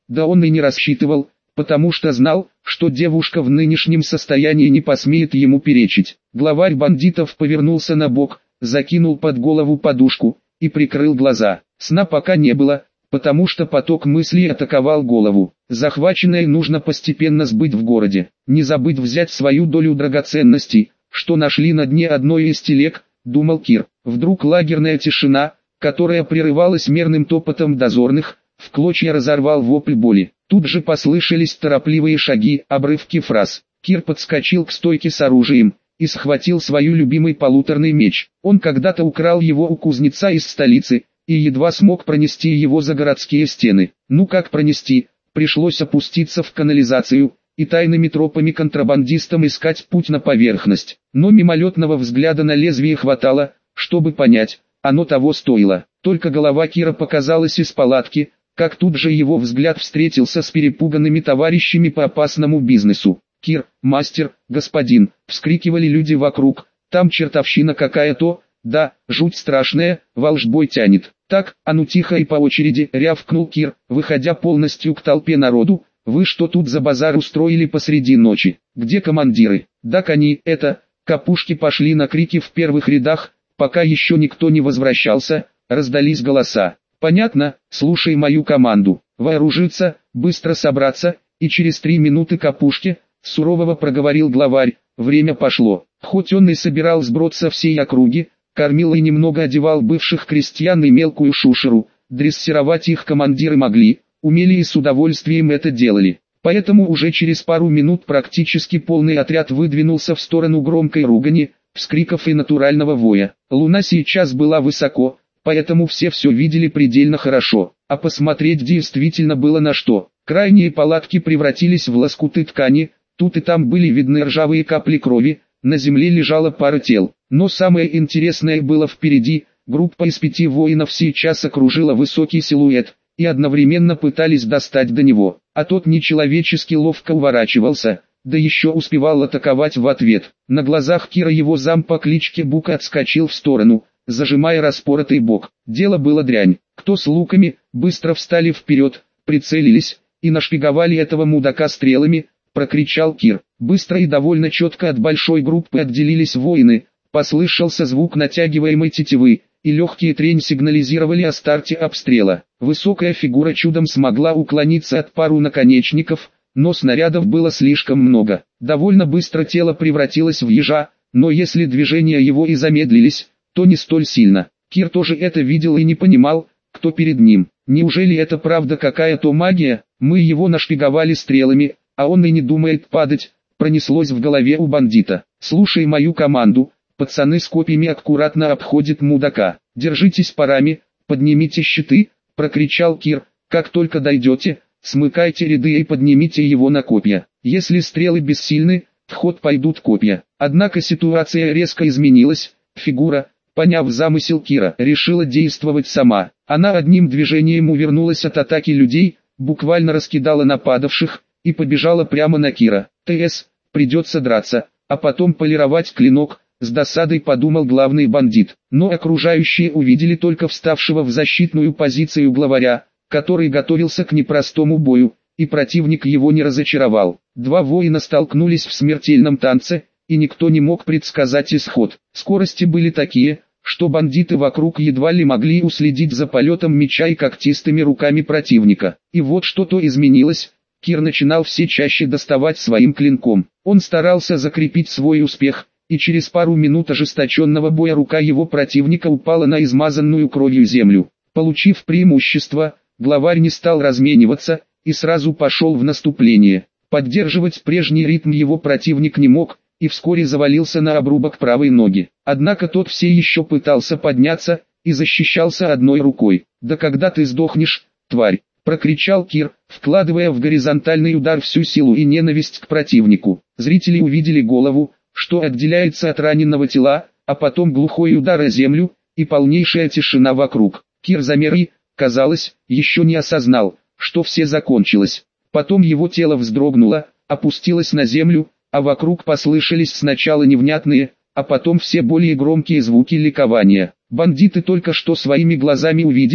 Да он и не рассчитывал, потому что знал, что девушка в нынешнем состоянии не посмеет ему перечить. Главарь бандитов повернулся на бок, закинул под голову подушку и прикрыл глаза. Сна пока не было, потому что поток мыслей атаковал голову. Захваченное нужно постепенно сбыть в городе. Не забыть взять свою долю драгоценностей, что нашли на дне одной из телег, думал Кир. Вдруг лагерная тишина, которая прерывалась мерным топотом дозорных, в клочья разорвал вопль боли. Тут же послышались торопливые шаги, обрывки фраз. Кир подскочил к стойке с оружием и схватил свой любимый полуторный меч. Он когда-то украл его у кузнеца из столицы и едва смог пронести его за городские стены. Ну как пронести? Пришлось опуститься в канализацию и тайными тропами контрабандистам искать путь на поверхность. Но мимолетного взгляда на лезвие хватало, чтобы понять, оно того стоило. Только голова Кира показалась из палатки, как тут же его взгляд встретился с перепуганными товарищами по опасному бизнесу. «Кир, мастер, господин!» — вскрикивали люди вокруг. «Там чертовщина какая-то, да, жуть страшная, волшбой тянет». «Так, а ну тихо и по очереди!» — рявкнул Кир, выходя полностью к толпе народу. «Вы что тут за базар устроили посреди ночи? Где командиры?» «Так они, это...» Капушки пошли на крики в первых рядах, пока еще никто не возвращался, раздались голоса. «Понятно, слушай мою команду. Вооружиться, быстро собраться, и через три минуты Капушки», — сурово проговорил главарь. Время пошло. Хоть он и собирал сброд со всей округи, кормил и немного одевал бывших крестьян и мелкую шушеру, дрессировать их командиры могли, умели и с удовольствием это делали. Поэтому уже через пару минут практически полный отряд выдвинулся в сторону громкой ругани, вскриков и натурального воя. Луна сейчас была высоко, поэтому все все видели предельно хорошо, а посмотреть действительно было на что. Крайние палатки превратились в лоскуты ткани, тут и там были видны ржавые капли крови, на земле лежала пара тел. Но самое интересное было впереди. Группа из пяти воинов сейчас окружила высокий силуэт и одновременно пытались достать до него, а тот нечеловечески ловко уворачивался, да еще успевал атаковать в ответ. На глазах Кира его зам по кличке Бука отскочил в сторону, зажимая распоротый бок. Дело было дрянь. Кто с луками, быстро встали вперед, прицелились и нашпиговали этого мудака стрелами, прокричал Кир. Быстро и довольно четко от большой группы отделились воины, послышался звук натягиваемой тетивы, и легкие трень сигнализировали о старте обстрела. Высокая фигура чудом смогла уклониться от пару наконечников, но снарядов было слишком много. Довольно быстро тело превратилось в ежа, но если движения его и замедлились, то не столь сильно. Кир тоже это видел и не понимал, кто перед ним. Неужели это правда какая-то магия? Мы его нашпиговали стрелами, а он и не думает падать, пронеслось в голове у бандита. Слушай мою команду. Пацаны с копьями аккуратно обходят мудака. «Держитесь парами, поднимите щиты», — прокричал Кир. «Как только дойдете, смыкайте ряды и поднимите его на копья. Если стрелы бессильны, в ход пойдут копья». Однако ситуация резко изменилась. Фигура, поняв замысел Кира, решила действовать сама. Она одним движением увернулась от атаки людей, буквально раскидала нападавших и побежала прямо на Кира. «ТС, придется драться, а потом полировать клинок», — с досадой подумал главный бандит. Но окружающие увидели только вставшего в защитную позицию главаря, который готовился к непростому бою, и противник его не разочаровал. Два воина столкнулись в смертельном танце, и никто не мог предсказать исход. Скорости были такие, что бандиты вокруг едва ли могли уследить за полетом меча и когтистыми руками противника. И вот что-то изменилось. Кир начинал все чаще доставать своим клинком. Он старался закрепить свой успех, и через пару минут ожесточенного боя рука его противника упала на измазанную кровью землю. Получив преимущество, главарь не стал размениваться, и сразу пошел в наступление. Поддерживать прежний ритм его противник не мог, и вскоре завалился на обрубок правой ноги. Однако тот все еще пытался подняться, и защищался одной рукой. «Да когда ты сдохнешь, тварь!» — прокричал Кир, вкладывая в горизонтальный удар всю силу и ненависть к противнику. Зрители увидели голову, что отделяется от раненого тела, а потом глухой удар о землю, и полнейшая тишина вокруг. Кир замер и, казалось, еще не осознал, что все закончилось. Потом его тело вздрогнуло, опустилось на землю, а вокруг послышались сначала невнятные, а потом все более громкие звуки ликования. Бандиты только что своими глазами увидели,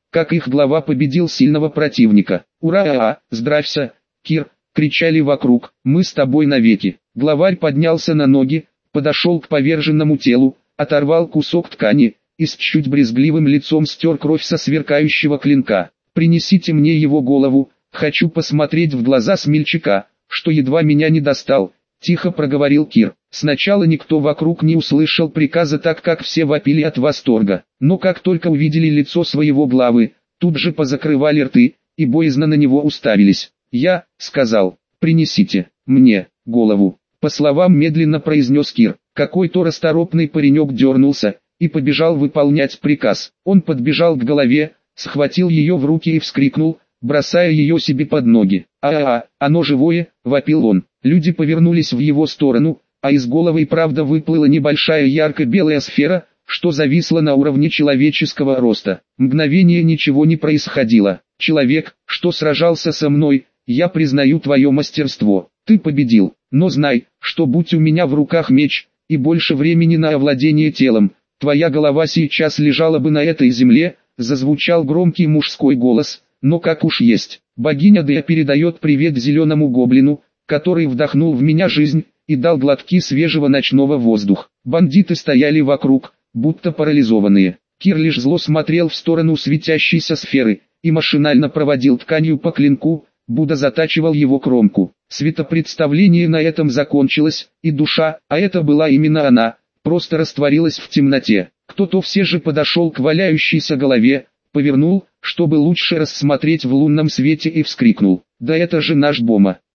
как их глава победил сильного противника. «Ура! Здравься, Кир!» — кричали вокруг. «Мы с тобой навеки!» Главарь поднялся на ноги, подошел к поверженному телу, оторвал кусок ткани и с чуть брезгливым лицом стер кровь со сверкающего клинка. «Принесите мне его голову, хочу посмотреть в глаза смельчака, что едва меня не достал», — тихо проговорил Кир. Сначала никто вокруг не услышал приказа, так как все вопили от восторга, но как только увидели лицо своего главы, тут же позакрывали рты и боязно на него уставились. «Я», — сказал, — «принесите мне голову». По словам медленно произнес Кир. Какой-то расторопный паренек дернулся и побежал выполнять приказ. Он подбежал к голове, схватил ее в руки и вскрикнул, бросая ее себе под ноги. «А-а-а, оно живое!» — вопил он. Люди повернулись в его сторону, а из головы и правда выплыла небольшая ярко-белая сфера, что зависла на уровне человеческого роста. Мгновение ничего не происходило. «Человек, что сражался со мной, я признаю твое мастерство. Ты победил, но знай, что будь у меня в руках меч и больше времени на овладение телом, твоя голова сейчас лежала бы на этой земле», — зазвучал громкий мужской голос. «Но как уж есть, богиня Дея передает привет зеленому гоблину, который вдохнул в меня жизнь и дал глотки свежего ночного воздуха». Бандиты стояли вокруг, будто парализованные. Кир лишь зло смотрел в сторону светящейся сферы и машинально проводил тканью по клинку, будто затачивал его кромку. Светопредставление на этом закончилось, и душа, а это была именно она, просто растворилась в темноте. Кто-то все же подошел к валяющейся голове, повернул, чтобы лучше рассмотреть в лунном свете, и вскрикнул: «Да это же наш Бома!»